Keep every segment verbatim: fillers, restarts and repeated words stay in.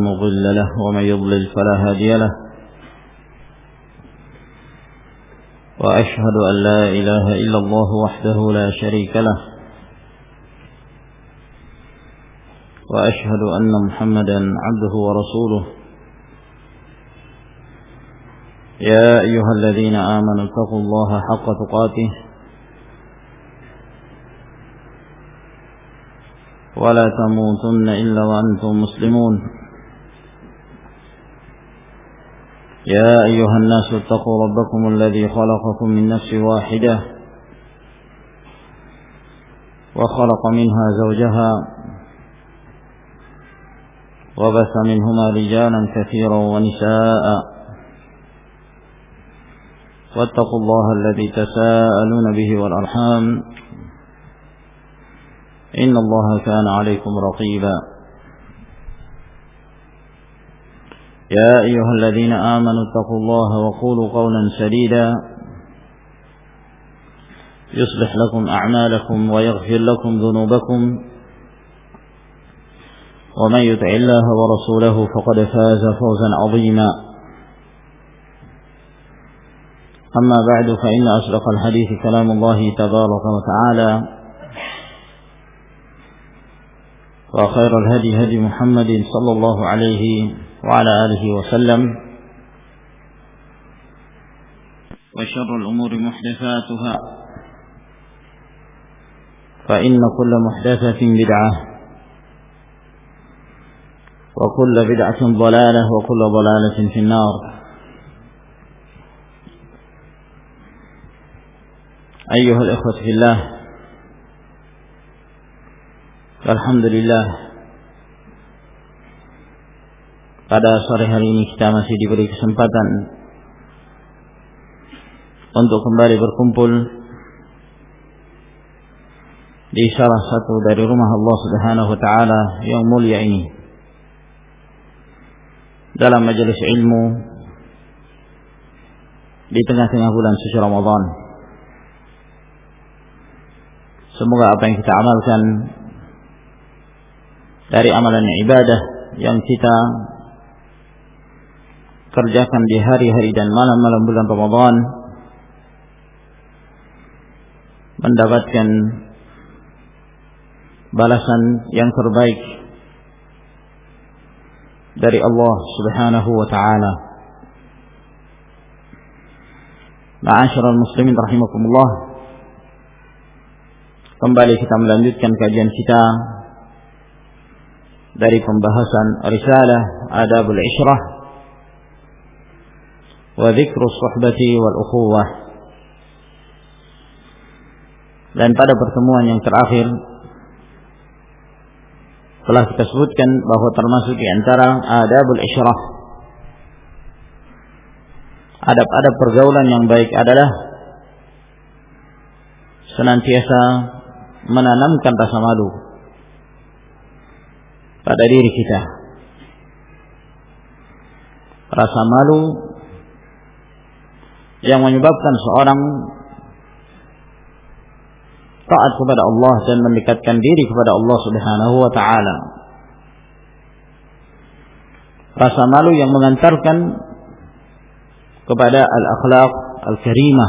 مضل له ومن يضلل فلا هادي له وأشهد أن لا إله إلا الله وحده لا شريك له وأشهد أن محمدا عبده ورسوله يا أيها الذين آمنوا اتقوا الله حق تقاته ولا تموتن إلا وأنتم مسلمون يا أيها الناس اتقوا ربكم الذي خلقكم من نفس واحدة وخلق منها زوجها وبث منهما رجالا كثيرا ونساء واتقوا الله الذي تساءلون به والأرحام إن الله كان عليكم رقيبا يا أيها الذين آمنوا اتقوا الله وقولوا قولا سديدا يصلح لكم أعمالكم ويغفر لكم ذنوبكم ومن يطع الله ورسوله فقد فاز فوزا عظيما أما بعد فإن أصدق الحديث كلام الله تبارك وتعالى وخير الهدي هدي محمد صلى الله عليه وعلى آله وسلم وشر الأمور محدثاتها فإن كل محدثة بدعة وكل بدعة ضلالة وكل ضلالة في النار. أيها الإخوة في الله, alhamdulillah, pada sore hari ini kita masih diberi kesempatan untuk kembali berkumpul di salah satu dari rumah Allah Subhanahu wa taala yang mulia ini dalam majelis ilmu di tengah-tengah bulan suci Ramadan. Semoga apa yang kita amalkan dari amalan ibadah yang kita kerjakan di hari-hari dan malam-malam bulan Ramadan mendapatkan balasan yang terbaik dari Allah Subhanahu wa taala. Ma'asyiral muslimin rahimakumullah, kembali kita melanjutkan kajian kita dari pembahasan risalah Adabul Ishrah wa Dzikru Suhbati wal Ukhuwah. Dan pada pertemuan yang terakhir telah kita sebutkan bahwa termasuk di antara Adabul Ishrah, adab-adab pergaulan yang baik adalah senantiasa menanamkan rasa malu pada diri kita. Rasa malu yang menyebabkan seorang taat kepada Allah dan mendekatkan diri kepada Allah Subhanahu wa taala. Rasa malu yang mengantarkan kepada al-akhlaq al-karimah,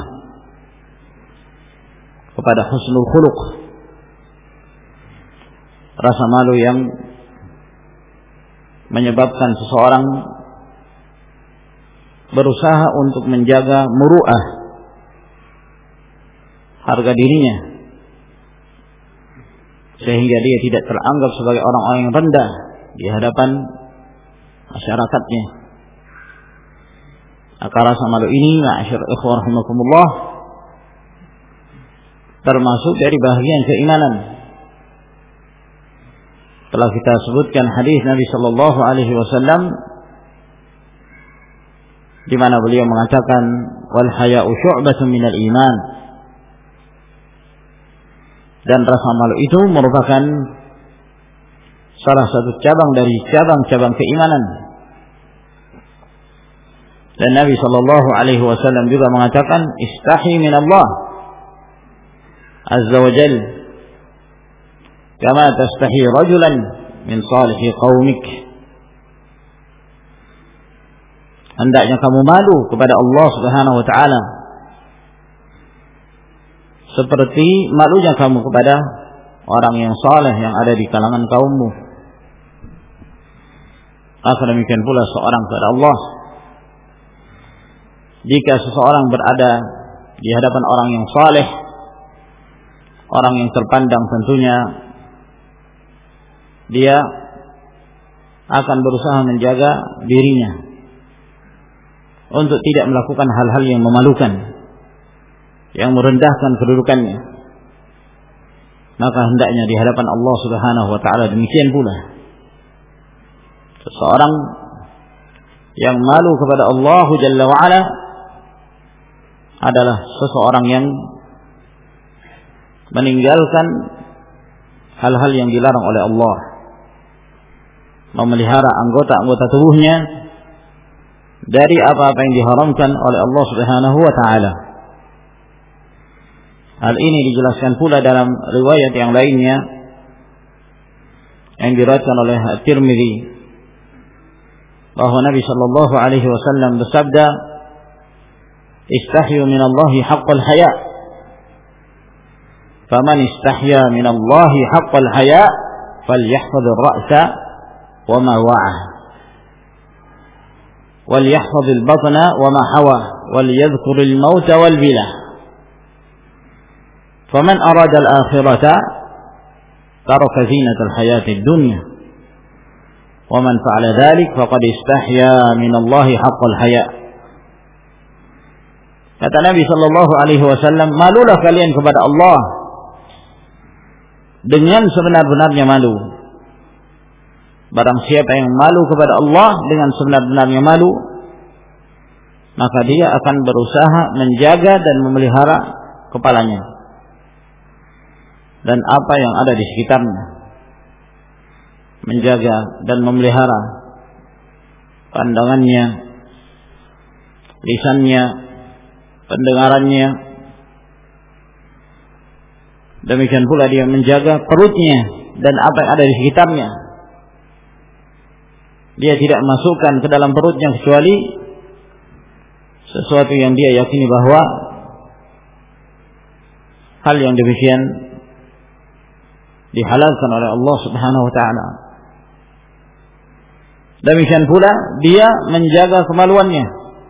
kepada husnul khuluq. Rasa malu yang menyebabkan seseorang berusaha untuk menjaga muru'ah, harga dirinya, sehingga dia tidak teranggap sebagai orang-orang yang rendah di hadapan masyarakatnya. Maka rasa malu ini, ma'asyiral ikhwah rahimakumullah, termasuk dari bahagian keimanan. Telah kita sebutkan hadis Nabi sallallahu alaihi wasallam di mana beliau mengatakan wal haya'u syu'batun minal iman. Dan rasa malu itu merupakan salah satu cabang dari cabang-cabang keimanan. Dan Nabi sallallahu alaihi wasallam juga mengatakan istahi min Allah azza wa jalla kama tastahi rajulan min salihi qaumik. hendaknya kamu malu kepada Allah Subhanahu wa taala seperti malunya kamu kepada orang yang saleh yang ada di kalangan kaummu. Maka demikian pula seorang kepada Allah. Jika seseorang berada di hadapan orang yang saleh, orang yang terpandang, tentunya dia akan berusaha menjaga dirinya untuk tidak melakukan hal-hal yang memalukan, yang merendahkan kedudukannya. Maka hendaknya di hadapan Allah Subhanahu wa taala demikian pula. Seseorang yang malu kepada Allah Jalla wa Ala adalah seseorang yang meninggalkan hal-hal yang dilarang oleh Allah, memelihara anggota-anggota tubuhnya dari apa-apa yang diharamkan oleh Allah Subhanahu wa taala. Hal ini dijelaskan pula dalam riwayat yang lainnya yang diriwayatkan oleh At-Tirmidzi bahwa Nabi sallallahu alaihi wasallam bersabda, "Istahyu minallahi haqqal haya." Faman istahya minallahi haqqal haya falyahfaz ar-ra'sa wa ma wa'ah walyahfaz al-batna wa ma hawa walyadhkur al-maut wal bilah. Faman arada al-akhirata taraka zinata al-hayati ad-dunya wa man fa'ala dhalik faqad istahya minallahi haqqal haya. Kata Nabi sallallahu alaihi wasallam, malulah kalian kepada Allah dengan sebenar-benarnya malu. Barang siapa yang malu kepada Allah dengan sebenar-benarnya malu, maka dia akan berusaha menjaga dan memelihara kepalanya dan apa yang ada di sekitarnya, menjaga dan memelihara pandangannya, lisannya, pendengarannya. Demikian pula dia menjaga perutnya dan apa yang ada di sekitarnya. Dia tidak masukkan ke dalam perutnya kecuali sesuatu yang dia yakini bahwa hal yang demikian dihalalkan oleh Allah Subhanahu wa taala. Demikian pula dia menjaga kemaluannya.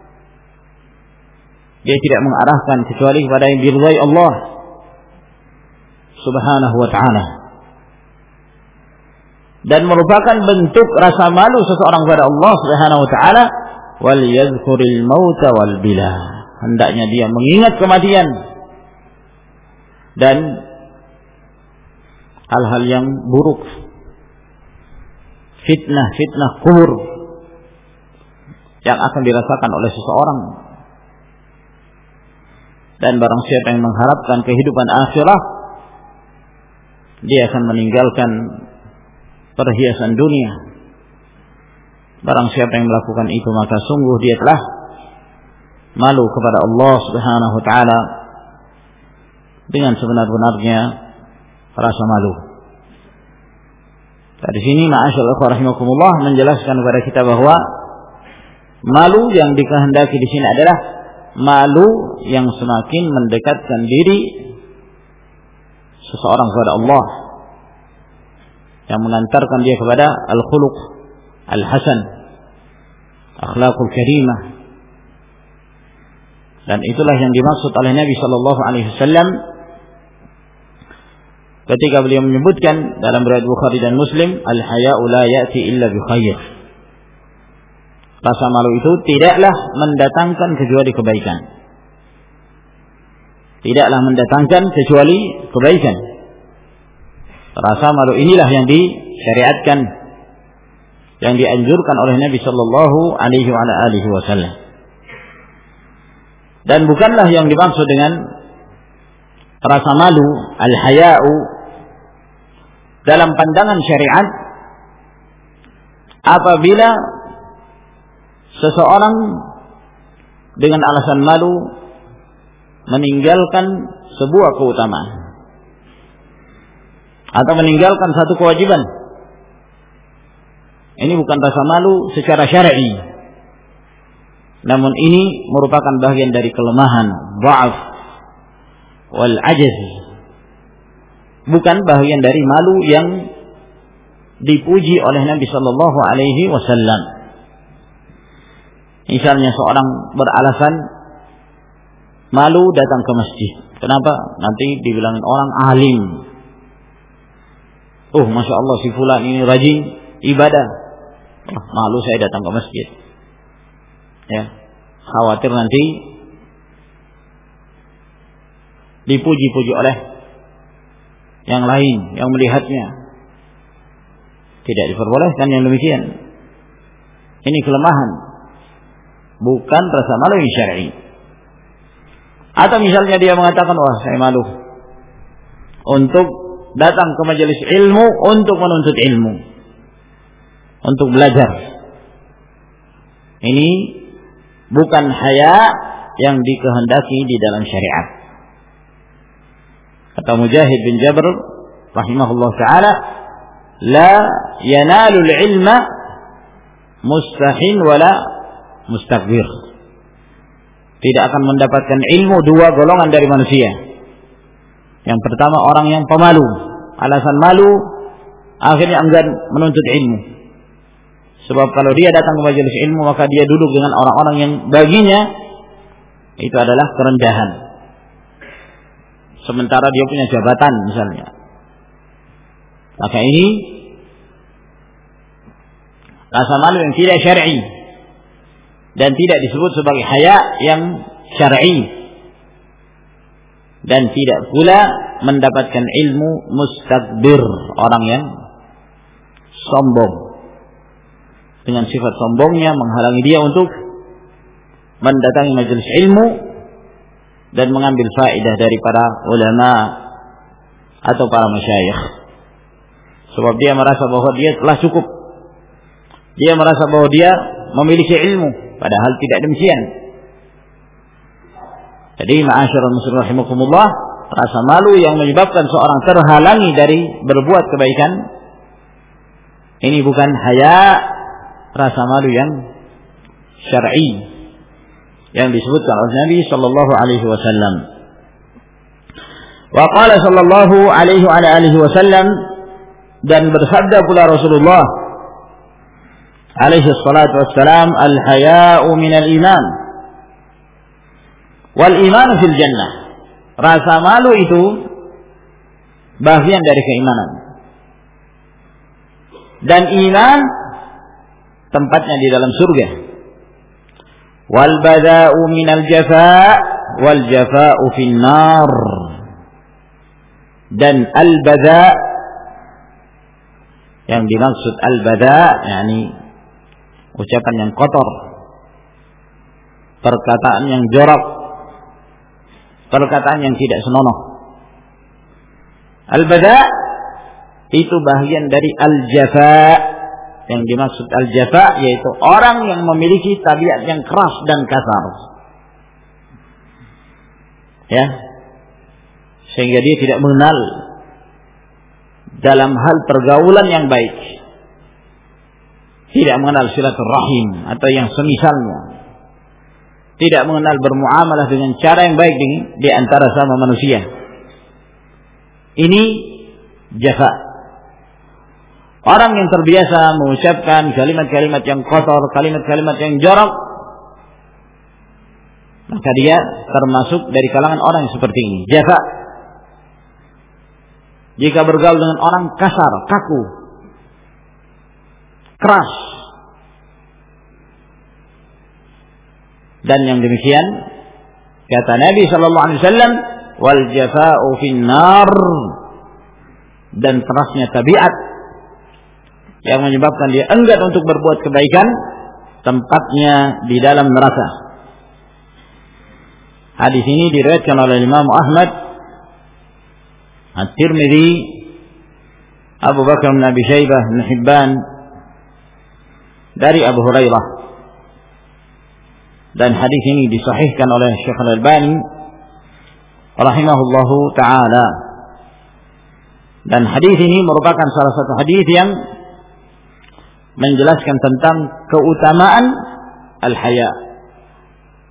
Dia tidak mengarahkan kecuali kepada yang diridhai Allah Subhanahu wa taala. Dan merupakan bentuk rasa malu seseorang kepada Allah Subhanahu wa taala, wal yadhkuril mauta wal bila. Hendaknya dia mengingat kematian dan hal-hal yang buruk, fitnah-fitnah kubur yang akan dirasakan oleh seseorang. Dan barang siapa yang mengharapkan kehidupan akhirat, dia akan meninggalkan perhiasan dunia. Barang siapa yang melakukan itu, maka sungguh dia telah malu kepada Allah Subhanahu wa taala dengan sebenar-benarnya rasa malu. Dari sini ma'asyiral ikhwah rahimakumullah menjelaskan kepada kita bahwa malu yang dikehendaki di sini adalah malu yang semakin mendekatkan diri seseorang kepada Allah, yang mengantarkan dia kepada al-khuluq al-hasan, akhlaqul karimah. Dan itulah yang dimaksud oleh Nabi sallallahu alaihi wasallam ketika beliau menyebutkan dalam riwayat Bukhari dan Muslim, al-haya'u la ya'ti illa bi khair. Rasa malu itu tidaklah mendatangkan kecuali kebaikan. Tidaklah mendatangkan kecuali kebaikan. Rasa malu inilah yang disyariatkan, yang dianjurkan oleh Nabi sallallahu alaihi wasallam. Dan bukanlah yang dimaksud dengan rasa malu, al-haya'u, dalam pandangan syariat apabila seseorang dengan alasan malu meninggalkan sebuah keutamaan atau meninggalkan satu kewajiban. Ini bukan rasa malu secara syar'i. namun ini merupakan bagian dari kelemahan, dha'af wal ajaz, bukan bagian dari malu yang dipuji oleh Nabi sallallahu alaihi wasallam. Misalnya seorang beralasan malu datang ke masjid. Kenapa? Nanti dibilangin orang alim. Oh, masya Allah si fulan ini rajin ibadah. Oh, malu saya datang ke masjid. Ya, khawatir nanti dipuji-puji oleh yang lain yang melihatnya. Tidak diperbolehkan yang demikian. Ini kelemahan, bukan rasa malu yang syar'i. Atau misalnya dia mengatakan, wah saya malu untuk datang ke majelis ilmu untuk menuntut ilmu, untuk belajar. Ini bukan haya yang dikehendaki di dalam syariat. Kata Mujahid bin Jabr rahimahullah ta'ala, la yanalul ilma mustahin wala mustakbir. Tidak akan mendapatkan ilmu dua golongan dari manusia. Yang pertama orang yang pemalu, alasan malu akhirnya enggan menuntut ilmu. Sebab kalau dia datang ke majelis ilmu maka dia duduk dengan orang-orang yang baginya itu adalah kerendahan. Sementara dia punya jabatan misalnya. Maka ini rasa malu yang tidak syar'i dan tidak disebut sebagai haya yang syar'i, dan tidak pula mendapatkan ilmu mustakbir, orang yang sombong. Dengan sifat sombongnya menghalangi dia untuk mendatangi majelis ilmu dan mengambil faedah dari para ulama atau para masyayikh. Sebab dia merasa bahwa dia telah cukup. Dia merasa bahwa dia memiliki ilmu, padahal tidak demikian. Jadi ma'asyiral muslimin rahimakumullah, rasa malu yang menyebabkan seorang terhalangi dari berbuat kebaikan, ini bukan haya, rasa malu yang syar'i yang disebutkan oleh Nabi sallallahu alaihi wasallam. Wa qala sallallahu alaihi wa alihi wasallam, dan bersabda pula Rasulullah alaihi salatu wassalam, al-haya'u minal iman wal iman fil jannah. Rasa malu itu bagian dari keimanan, dan iman tempatnya di dalam surga. Wal bada'u minal jafa' wal jafa'u fin nar. Dan al-bada' yang dimaksud al-bada' yakni ucapan yang kotor, perkataan yang jorok, perkataan yang tidak senonoh. Al-bada' itu bagian dari al-jafa'. Yang dimaksud al-jafa' yaitu orang yang memiliki tabiat yang keras dan kasar. Ya. Sehingga dia tidak mengenal dalam hal pergaulan yang baik. Tidak mengenal silaturahim atau yang semisalnya. Tidak mengenal bermuamalah dengan cara yang baik di, di antara sama manusia. Ini jafa'. Orang yang terbiasa mengucapkan kalimat-kalimat yang kotor, kalimat-kalimat yang jorok, maka dia termasuk dari kalangan orang yang seperti ini, jafa. Jika bergaul dengan orang kasar, kaku, keras, dan yang demikian kata Nabi sallallahu alaihi wasallam, wal jafa'u fin nar, dan kerasnya tabiat yang menyebabkan dia enggan untuk berbuat kebaikan, tempatnya di dalam neraka. Hadis ini diriwayatkan oleh Imam Ahmad, At-Tirmidzi, Abu Bakar bin Abi Syaibah, Ibn Hibban, dari Abu Hurairah. Dan hadis ini disahihkan oleh Syekh Al-Albani rahimahullahu taala. Dan hadis ini merupakan salah satu hadis yang menjelaskan tentang keutamaan al-haya,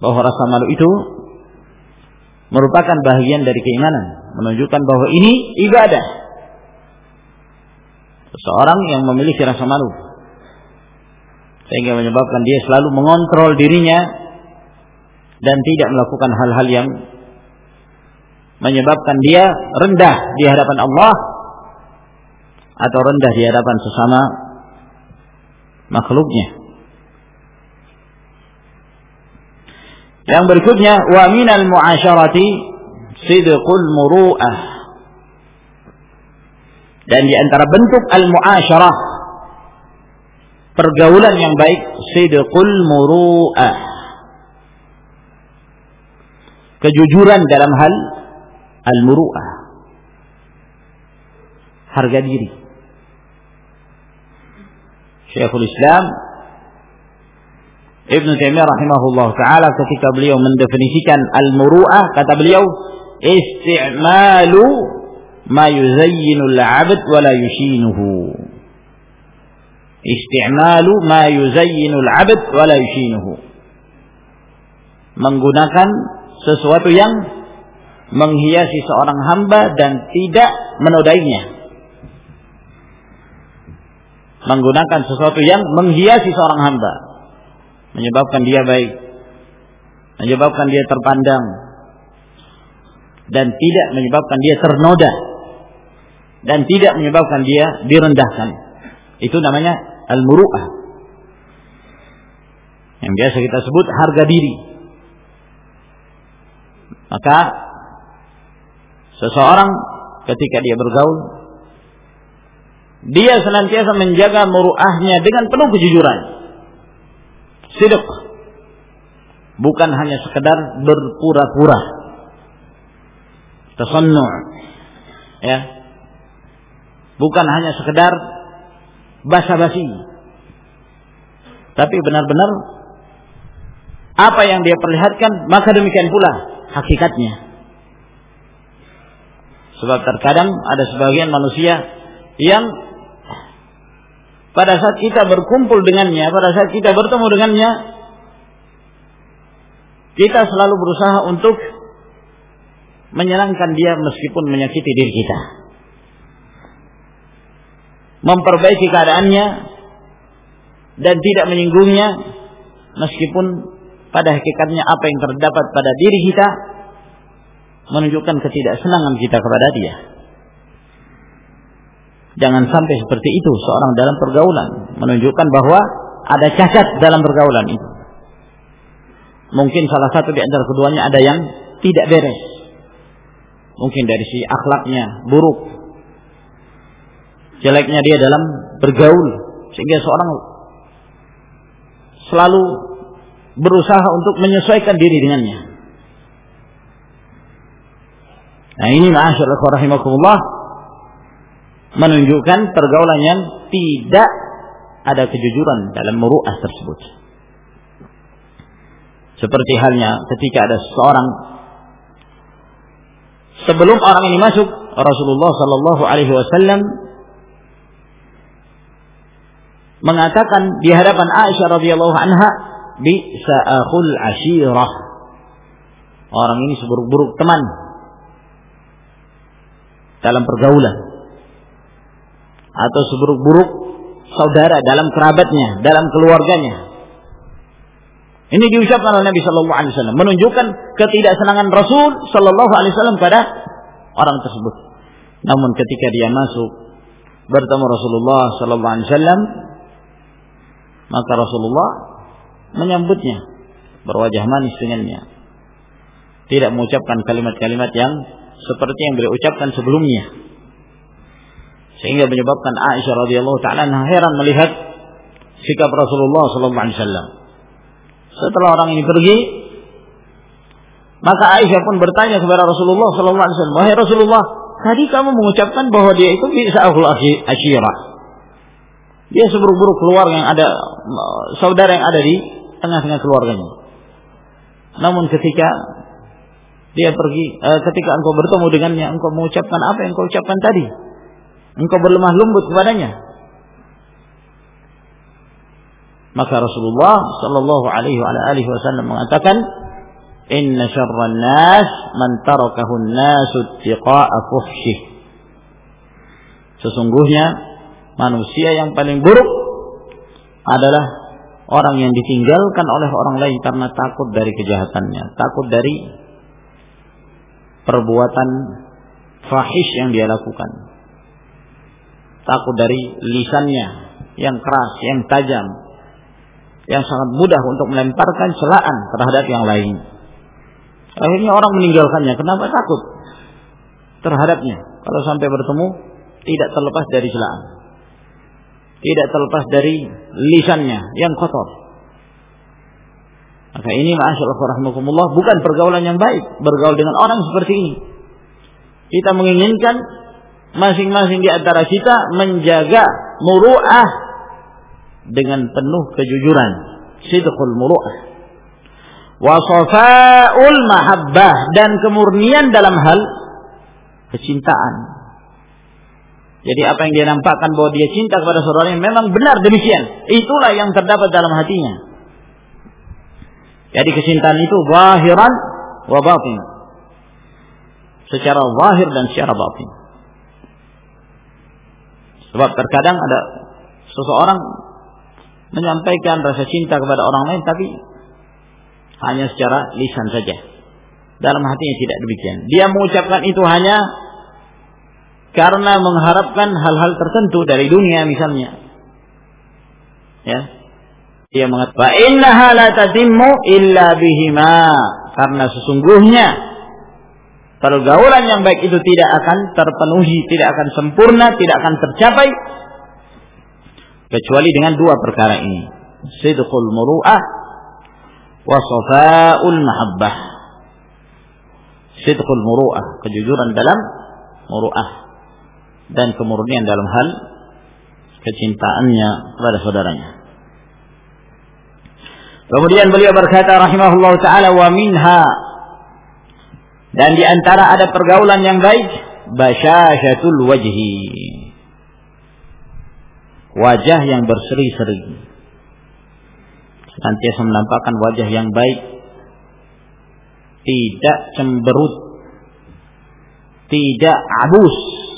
bahwa rasa malu itu merupakan bagian dari keimanan, menunjukkan bahwa ini ibadah. Seseorang yang memiliki rasa malu, sehingga menyebabkan dia selalu mengontrol dirinya dan tidak melakukan hal-hal yang menyebabkan dia rendah di hadapan Allah atau rendah di hadapan sesama makhluknya. Yang berikutnya, wa minal mu'asyarati sidqul muru'ah. Dan di antara bentuk al-mu'asyarah, pergaulan yang baik, sidqul muru'ah, kejujuran dalam hal al-muru'ah, harga diri. Syekhul Islam Ibn Taimiyah rahimahullah ta'ala ketika beliau mendefinisikan al-muru'ah, kata beliau, isti'malu ma yuzayyinu al-'abd wa la yushinuhu. Isti'malu ma yuzayyinu al-'abd wa la yushinuhu. Menggunakan sesuatu yang menghiasi seorang hamba dan tidak menodainya. Menggunakan sesuatu yang menghiasi seorang hamba, menyebabkan dia baik, menyebabkan dia terpandang, dan tidak menyebabkan dia ternoda, dan tidak menyebabkan dia direndahkan. Itu namanya al-muru'ah, yang biasa kita sebut harga diri. Maka seseorang ketika dia bergaul, dia senantiasa menjaga muru'ahnya dengan penuh kejujuran, sidq, bukan hanya sekedar berpura-pura, tasannu', ya, bukan hanya sekedar basa-basi, tapi benar-benar apa yang dia perlihatkan maka demikian pula hakikatnya. Sebab terkadang ada sebagian manusia yang pada saat kita berkumpul dengannya, pada saat kita bertemu dengannya, kita selalu berusaha untuk menyenangkan dia meskipun menyakiti diri kita, memperbaiki keadaannya dan tidak menyinggungnya, meskipun pada hakikatnya apa yang terdapat pada diri kita menunjukkan ketidaksenangan kita kepada dia. Jangan sampai seperti itu seorang dalam pergaulan, menunjukkan bahwa ada cacat dalam pergaulan itu. Mungkin salah satu di antara keduanya ada yang tidak beres. Mungkin dari si akhlaknya buruk, jeleknya dia dalam bergaul, sehingga seorang selalu berusaha untuk menyesuaikan diri dengannya. Nah, ini ma'asyiral rahimakumullah, menunjukkan pergaulan yang tidak ada kejujuran dalam muru'ah tersebut. Seperti halnya ketika ada seseorang, sebelum orang ini masuk, Rasulullah sallallahu alaihi wasallam mengatakan di hadapan Aisyah radhiyallahu anha, bi'sa akhul ashirah, orang ini seburuk-buruk teman dalam pergaulan, atau seburuk-buruk saudara dalam kerabatnya, dalam keluarganya. Ini diucapkan oleh Nabi sallallahu alaihi wasallam, menunjukkan ketidaksenangan Rasul sallallahu alaihi wasallam pada orang tersebut. Namun ketika dia masuk bertemu Rasulullah sallallahu alaihi wasallam, maka Rasulullah menyambutnya berwajah manis dengannya, tidak mengucapkan kalimat-kalimat yang seperti yang beliau ucapkan sebelumnya, sehingga menyebabkan Aisyah radhiyallahu ta'ala heran melihat sikap Rasulullah sallallahu alaihi wasallam. Setelah orang ini pergi, maka Aisyah pun bertanya kepada Rasulullah sallallahu alaihi wasallam, "Wahai Rasulullah, tadi kamu mengucapkan bahwa dia itu bisa akhul ashirah, dia seburuk-buruk keluarga yang ada, saudara yang ada di tengah-tengah keluarganya. Namun ketika dia pergi, eh, ketika engkau bertemu dengannya, engkau mengucapkan apa yang engkau ucapkan tadi. Engkau berlemah lembut kepadanya." Maka Rasulullah sallallahu alaihi wasallam mengatakan, Inna syarran nas man tarakahu an-nasu ittiqa'a fuhsyih. Sesungguhnya manusia yang paling buruk adalah orang yang ditinggalkan oleh orang lain karena takut dari kejahatannya, takut dari perbuatan fahish yang dia lakukan, takut dari lisannya yang keras, yang tajam, yang sangat mudah untuk melemparkan celaan terhadap yang lain. Akhirnya orang meninggalkannya. Kenapa? Takut terhadapnya. Kalau sampai bertemu, tidak terlepas dari celaan, tidak terlepas dari lisannya yang kotor. Maka ini ma'asyaallah rahmatullah bukan pergaulan yang baik, bergaul dengan orang seperti ini. Kita menginginkan masing-masing di antara kita menjaga muru'ah dengan penuh kejujuran, sidqul muru'ah, wa shafa'ul mahabbah, dan kemurnian dalam hal kecintaan. Jadi apa yang dia nampakkan bahwa dia cinta kepada saudaranya memang benar demikian, itulah yang terdapat dalam hatinya. Jadi kecintaan itu zahiran wa batin, secara zahir dan secara batin. Sebab terkadang ada seseorang menyampaikan rasa cinta kepada orang lain tapi hanya secara lisan saja, dalam hatinya tidak demikian. Dia mengucapkan itu hanya karena mengharapkan hal-hal tertentu dari dunia misalnya. Ya. Dia mengatakan, "Fa innaha la tatimmu illa bihima." Karena sesungguhnya pergaulan yang baik itu tidak akan terpenuhi, tidak akan sempurna, tidak akan tercapai kecuali dengan dua perkara ini, sidqul muru'ah wa shafa'ul mahabbah. Sidqul muru'ah, kejujuran dalam muru'ah, dan kemurnian dalam hal kecintaannya kepada saudaranya. Kemudian beliau berkata rahimahullah ta'ala, wa minha, dan di antara ada pergaulan yang baik, basyasyatul wajhi, wajah yang berseri-seri, senantiasa menampakkan wajah yang baik, tidak cemberut, tidak abus,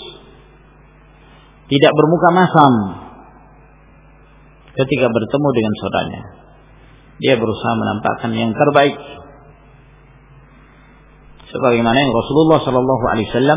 tidak bermuka masam ketika bertemu dengan saudaranya. Dia berusaha menampakkan yang terbaik, sebagaimana yang Rasulullah Sallallahu Alaihi Wasallam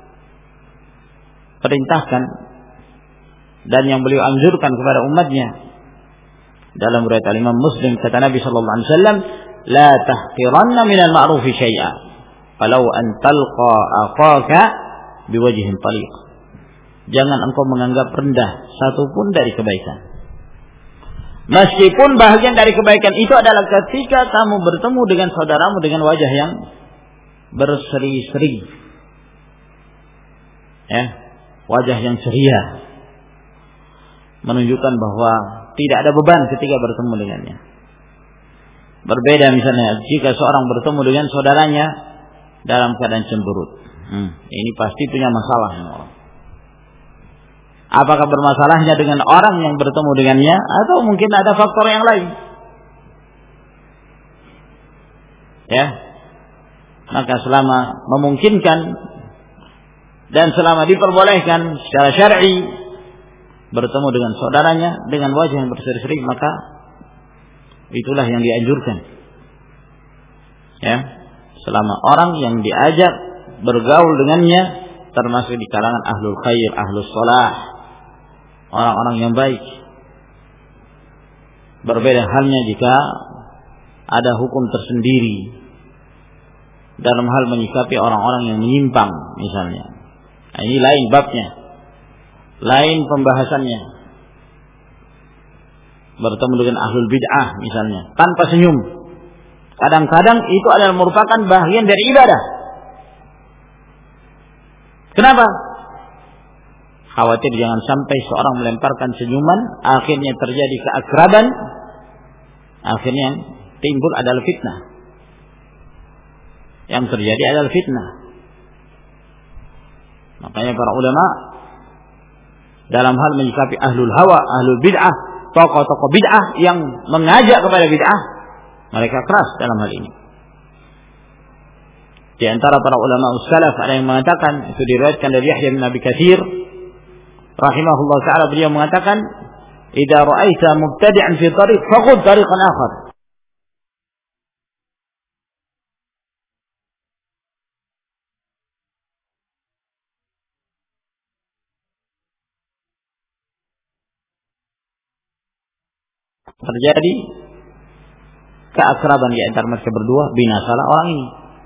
perintahkan dan yang beliau anjurkan kepada umatnya. Dalam riwayat Imam Muslim kata Nabi Sallallahu Alaihi Wasallam, "La tahqiranna minal ma'rufi syai'a, falau an talqa akhaka biwajhin taliq." Jangan engkau menganggap rendah satupun dari kebaikan. Meskipun bahagian dari kebaikan itu adalah ketika kamu bertemu dengan saudaramu dengan wajah yang berseri-seri, ya, wajah yang ceria, menunjukkan bahwa tidak ada beban ketika bertemu dengannya. Berbeda misalnya jika seorang bertemu dengan saudaranya dalam keadaan cemberut, hmm, ini pasti punya masalah ini orang. Apakah bermasalahnya dengan orang yang bertemu dengannya, atau mungkin ada faktor yang lain? Ya, maka selama memungkinkan dan selama diperbolehkan secara syar'i bertemu dengan saudaranya dengan wajah yang berseri-seri, maka itulah yang dianjurkan. Ya, selama orang yang diajak bergaul dengannya termasuk di kalangan ahlul khair, ahlus shalah, orang-orang yang baik. Berbeda halnya jika ada hukum tersendiri dalam hal menyikapi orang-orang yang menyimpang misalnya. Nah, ini lain babnya, lain pembahasannya. Bertemu dengan ahlul bid'ah misalnya tanpa senyum, kadang-kadang itu adalah merupakan bagian dari ibadah. Kenapa? Khawatir jangan sampai seorang melemparkan senyuman, akhirnya terjadi keakraban, akhirnya yang timbul adalah fitnah. Yang terjadi adalah fitnah. Makanya para ulama dalam hal menyikapi ahlul hawa, ahlul bid'ah, tokoh-tokoh bid'ah yang mengajak kepada bid'ah, mereka keras dalam hal ini. Di antara para ulama salaf ada yang mengatakan, itu diriwayatkan dari Yahya bin Abi Katsir rahimahullah taala, beliau mengatakan, "Idza ra'aita mubtadi'an fi tariq faqud tariqan akhar." Terjadi keakraban di antara mereka berdua, binasalah orang ini.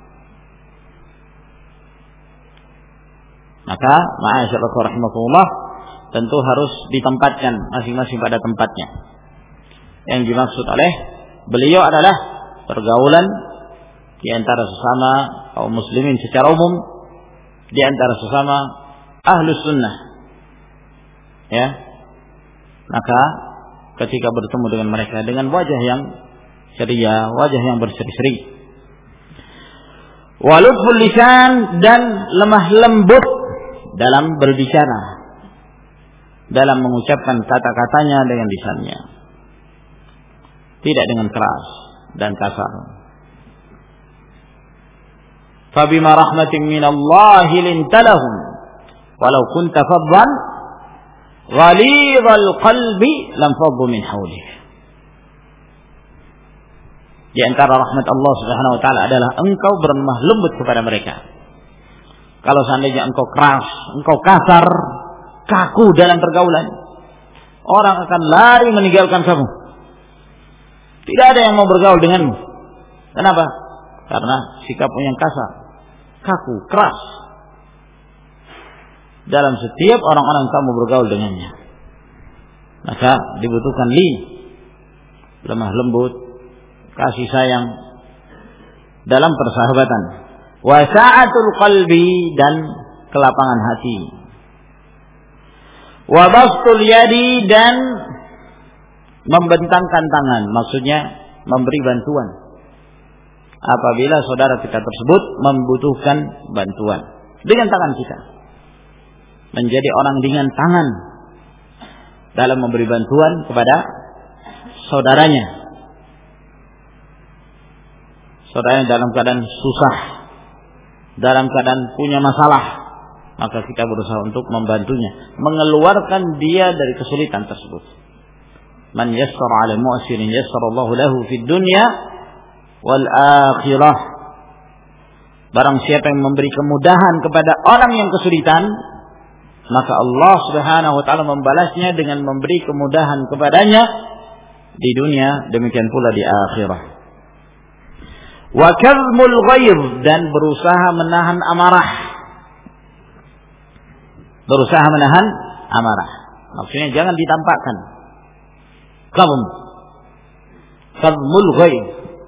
Maka ma'asyiral rahimakumullah, tentu harus ditempatkan masing-masing pada tempatnya. Yang dimaksud oleh beliau adalah pergaulan di antara sesama kaum muslimin secara umum, di antara sesama ahlus sunnah. Ya. Maka ketika bertemu dengan mereka dengan wajah yang ceria, wajah yang berseri-seri, walutful lisan, dan lemah lembut dalam berbicara, dalam mengucapkan kata-katanya dengan lisannya, tidak dengan keras dan kasar. Fabima rahmatin minallahi lintalahum walau kunta faddan ghalidhal qalbi lam faddu min hawlik. Di antara rahmat Allah Subhanahu wa taala adalah engkau berlemah lembut kepada mereka. Kalau seandainya engkau keras, engkau kasar, kaku dalam pergaulan, orang akan lari meninggalkan kamu. Tidak ada yang mau bergaul denganmu. Kenapa? Karena sikapmu yang kasar, kaku, keras. Dalam setiap orang-orang kamu bergaul dengannya, maka dibutuhkan lin, lemah lembut, kasih sayang dalam persahabatan, wasa'atul qalbi, dan kelapangan hati, wa bastul yadi, dan membentangkan tangan, maksudnya memberi bantuan apabila saudara kita tersebut membutuhkan bantuan dengan tangan kita. Menjadi orang ringan tangan dalam memberi bantuan kepada saudaranya. Saudaranya dalam keadaan susah, dalam keadaan punya masalah, maka kita berusaha untuk membantunya, mengeluarkan dia dari kesulitan tersebut. Man yassara 'ala mu'sirin yassarallahu lahu fid dunya wal akhirah. Barang siapa yang memberi kemudahan kepada orang yang kesulitan, maka Allah Subhanahu wa taala membalasnya dengan memberi kemudahan kepadanya di dunia, demikian pula di akhirah. Wa kazmul ghaidh, dan berusaha menahan amarah. Berusaha menahan amarah. Maksudnya jangan ditampakkan. Kazm. Kazmul ghaidh.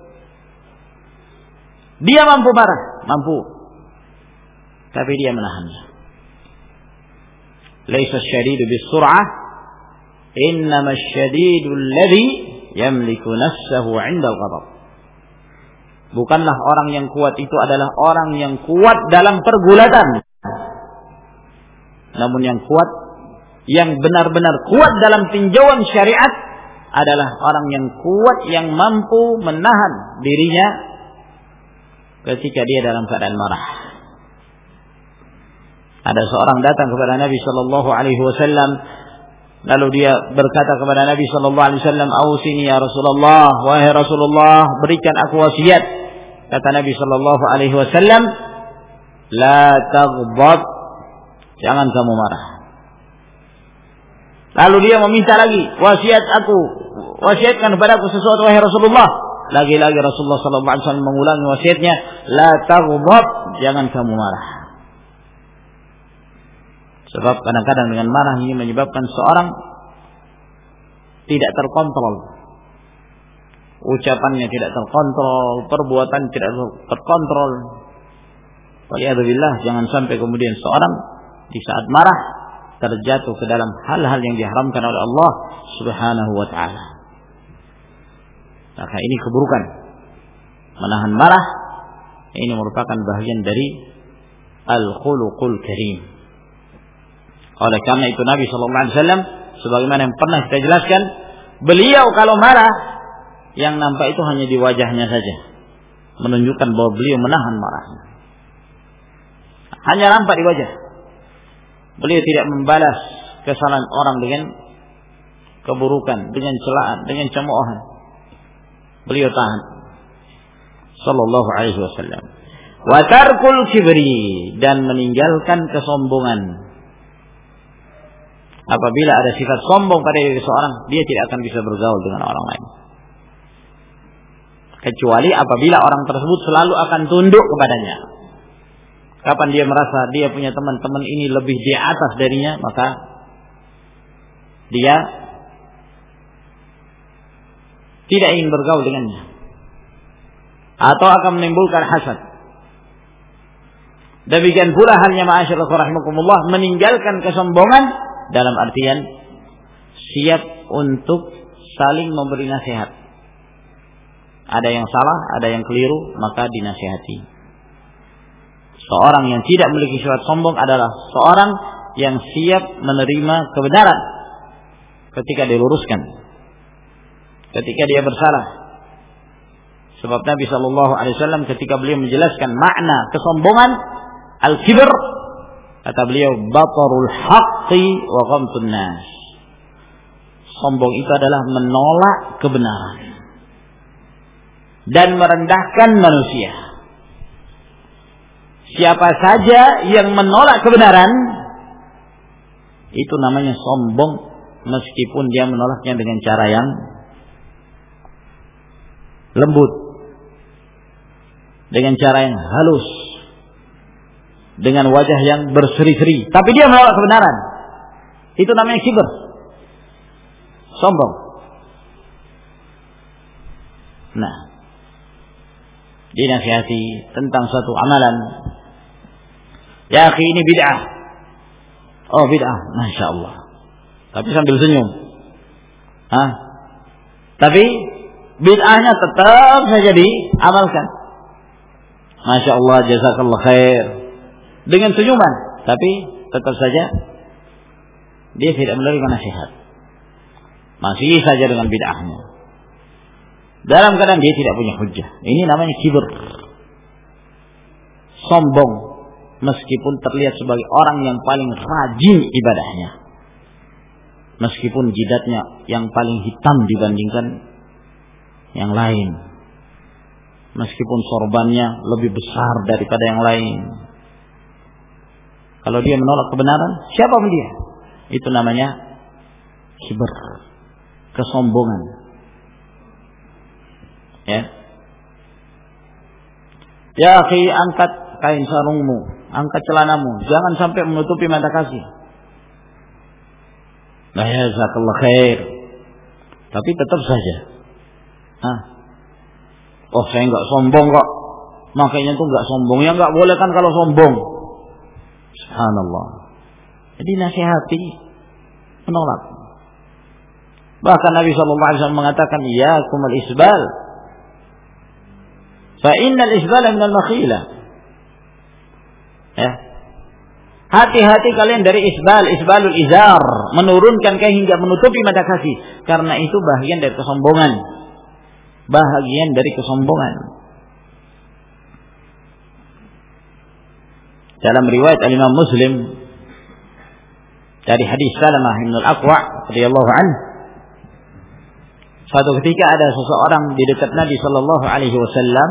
Dia mampu marah, mampu. Tapi dia menahannya. Laisa asyadidu bis-sur'ah, innama asyadidu alladhi yamliku nafsahu 'inda al-ghadab. Bukanlah orang yang kuat itu adalah orang yang kuat dalam pergulatan. Namun yang kuat, yang benar-benar kuat dalam tinjauan syariat adalah orang yang kuat, yang mampu menahan dirinya ketika dia dalam keadaan marah. Ada seorang datang kepada Nabi Shallallahu Alaihi Wasallam, lalu dia berkata kepada Nabi Shallallahu Alaihi Wasallam, "Ausini ya Rasulullah, wahai Rasulullah, berikan aku wasiat." Kata Nabi Shallallahu Alaihi Wasallam, "La taghdab, jangan kamu marah." Lalu dia meminta lagi, "Wasiat aku, wasiatkan kepadaku sesuatu wahai Rasulullah." Lagi-lagi Rasulullah Shallallahu Alaihi Wasallam mengulangi wasiatnya, "La taghdab, jangan kamu marah." Sebab kadang-kadang dengan marah ini menyebabkan seorang tidak terkontrol. Ucapannya tidak terkontrol, perbuatan tidak terkontrol. Waliyadzubillah, jangan sampai kemudian seorang di saat marah terjatuh ke dalam hal-hal yang diharamkan oleh Allah Subhanahu wa taala. Maka ini keburukan. Menahan marah ini merupakan bagian dari al-khuluqul karim. Oleh karena itu Nabi Shallallahu Alaihi Wasallam, sebagaimana yang pernah kita jelaskan, beliau kalau marah yang nampak itu hanya di wajahnya saja, menunjukkan bahwa beliau menahan marahnya. hanya nampak di wajah. Beliau tidak membalas kesalahan orang dengan keburukan, dengan celaan, dengan cemoohan. Beliau tahan. Sallallahu alaihi wasallam. Wa tarkul kibri, dan meninggalkan kesombongan. Apabila ada sifat sombong pada diri seorang, dia tidak akan bisa bergaul dengan orang lain. Kecuali apabila orang tersebut selalu akan tunduk kepadanya. Kapan dia merasa dia punya teman-teman ini lebih di atas darinya, maka dia tidak ingin bergaul dengannya, atau akan menimbulkan hasad. Demikian pula halnya ma'asyiral rahimakumullah, meninggalkan kesombongan dalam artian siap untuk saling memberi nasihat. Ada yang salah, ada yang keliru, maka dinasihati. Seorang yang tidak memiliki sifat sombong adalah seorang yang siap menerima kebenaran ketika diluruskan, ketika dia bersalah. Sebab Nabi Shallallahu Alaihi Wasallam ketika beliau menjelaskan makna kesombongan, al-kibr, kata beliau, batarul haqqi wa ghamtun nas. Sombong itu adalah menolak kebenaran dan merendahkan manusia. Siapa saja yang menolak kebenaran, itu namanya sombong, meskipun dia menolaknya dengan cara yang lembut, dengan cara yang halus, dengan wajah yang berseri-seri, tapi dia menolak kebenaran. Itu namanya kibr, sombong. Nah, dinasihati tentang suatu amalan, ya akhi ini bid'ah. Oh bid'ah, masya Allah. Tapi sambil senyum. Hah? Tapi bid'ahnya tetap saja diamalkan. Masya Allah, jazakallah khair. Dengan senyuman, tapi tetap saja dia tidak menerima nasihat. Masih saja dengan bid'ahnya. Dalam keadaan dia tidak punya hujjah. Ini namanya kibr, sombong, meskipun terlihat sebagai orang yang paling rajin ibadahnya, meskipun jidatnya yang paling hitam dibandingkan yang lain, meskipun sorbannya lebih besar daripada yang lain. Kalau dia menolak kebenaran, siapa pun dia, itu namanya kibr, kesombongan. Ya, ya akhi, angkat kain sarungmu, angkat celanamu, jangan sampai menutupi mata kaki. Nah, ya jazakallah khair. Tapi tetap saja, Hah? oh saya nggak sombong kok, makanya tuh nggak sombong. Ya nggak boleh kan kalau sombong. Subhanallah. Jadi nasihati, menolak. Bahkan Nabi Shallallahu Alaihi Wasallam mengatakan, ya kumal isbal, fa innal isbala minal makhila. Ya, hati-hati kalian dari isbal, isbalul izar, menurunkan kain hingga menutupi mata kaki, karena itu bahagian dari kesombongan, bahagian dari kesombongan. Dalam riwayat Imam Muslim dari hadis Salamah bin Al-Aqwa radhiyallahu anhu, suatu ketika ada seseorang di dekat Nabi Sallallahu Alaihi Wasallam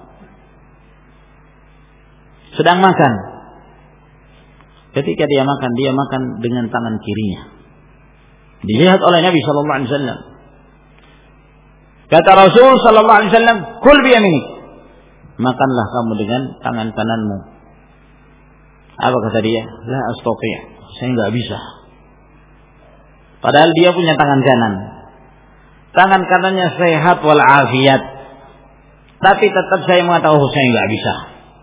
sedang makan. Ketika dia makan, dia makan dengan tangan kirinya. Dilihat oleh Nabi Sallallahu Alaihi Wasallam. Kata Rasul Sallallahu Alaihi Wasallam, "Kul bi yaminik." Makanlah kamu dengan tangan kananmu. Apa kata dia? La astati'. Saya enggak bisa. Padahal dia punya tangan kanan. Tangan kanannya sehat wal afiat. Tapi tetap saya mengatakan, oh saya enggak bisa.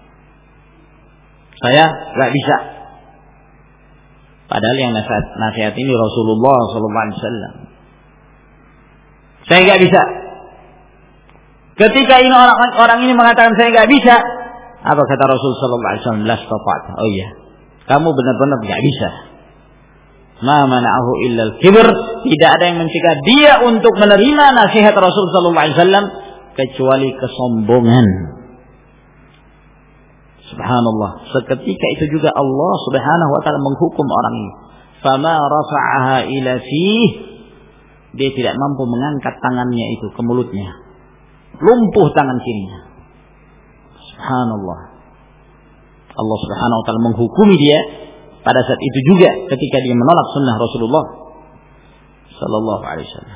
Saya enggak bisa. Padahal yang nasihat, nasihat ini Rasulullah sallallahu alaihi wasallam. Saya enggak bisa. Ketika ini orang orang ini mengatakan saya enggak bisa, apa kata Rasul sallallahu alaihi wasallam? La istata'. Oh iya. Kamu benar-benar enggak bisa. Ma mana'ahu illa al-kibr, tidak ada yang mencegah dia untuk menerima nasihat Rasul sallallahu alaihi wasallam kecuali kesombongan. Subhanallah, seketika itu juga Allah Subhanahu wa taala menghukum orang ini. Fama rafa'aha ila fih, dia tidak mampu mengangkat tangannya itu ke mulutnya. Lumpuh tangan kirinya. Subhanallah. Allah Subhanahu wa taala menghukumi dia pada saat itu juga ketika dia menolak sunnah Rasulullah sallallahu alaihi wasallam.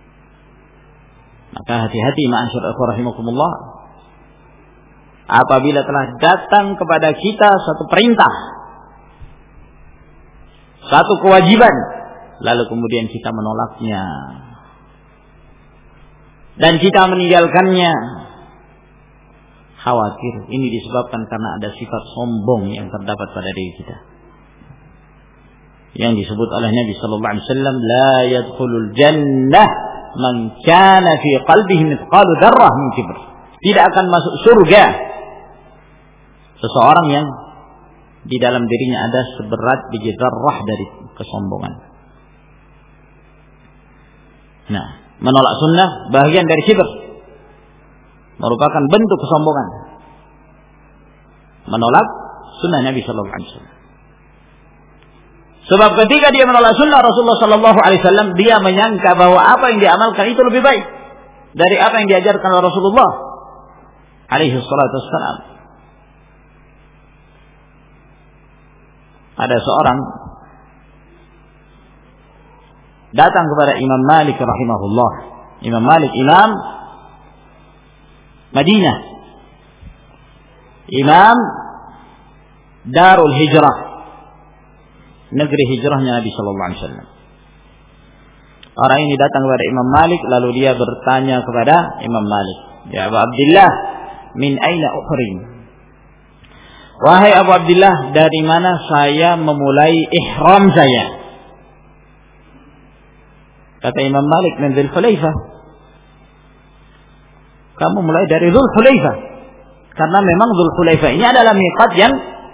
Maka hati-hati ma'asyiral ikhwah rahimakumullah, apabila telah datang kepada kita satu perintah, satu kewajiban, lalu kemudian kita menolaknya dan kita meninggalkannya, khawatir ini disebabkan karena ada sifat sombong yang terdapat pada diri kita, yang disebut oleh Nabi sallallahu alaihi wasallam, la yadkhulul jannah man kana fi qalbihi mithqalu dzarrah min kibr. Tidak akan masuk surga seseorang yang di dalam dirinya ada seberat biji dzarrah dari kesombongan. Nah, menolak sunnah bagian dari kibr, merupakan bentuk kesombongan. Menolak sunnah Nabi sallallahu alaihi wasallam. Sebab ketika dia menolak sunnah Rasulullah sallallahu alaihi wasallam, dia menyangka bahwa apa yang diamalkan itu lebih baik dari apa yang diajarkan oleh Rasulullah alaihi salatu wassalam. Ada seorang datang kepada Imam Malik rahimahullah. Imam Malik imam Madinah, imam Darul Hijrah, negeri hijrahnya Nabi sallallahu alaihi wasallam. Orang ini datang kepada Imam Malik, lalu dia bertanya kepada Imam Malik, "Ya Abu Abdullah, min aina uhrim?" Wahai Abu Abdullah, dari mana saya memulai ihram saya? Kata Imam Malik, min Dzul Hulaifah. Kamu mulai dari Dzul Hulaifah, karena memang Dzul Hulaifah ini adalah miqat yang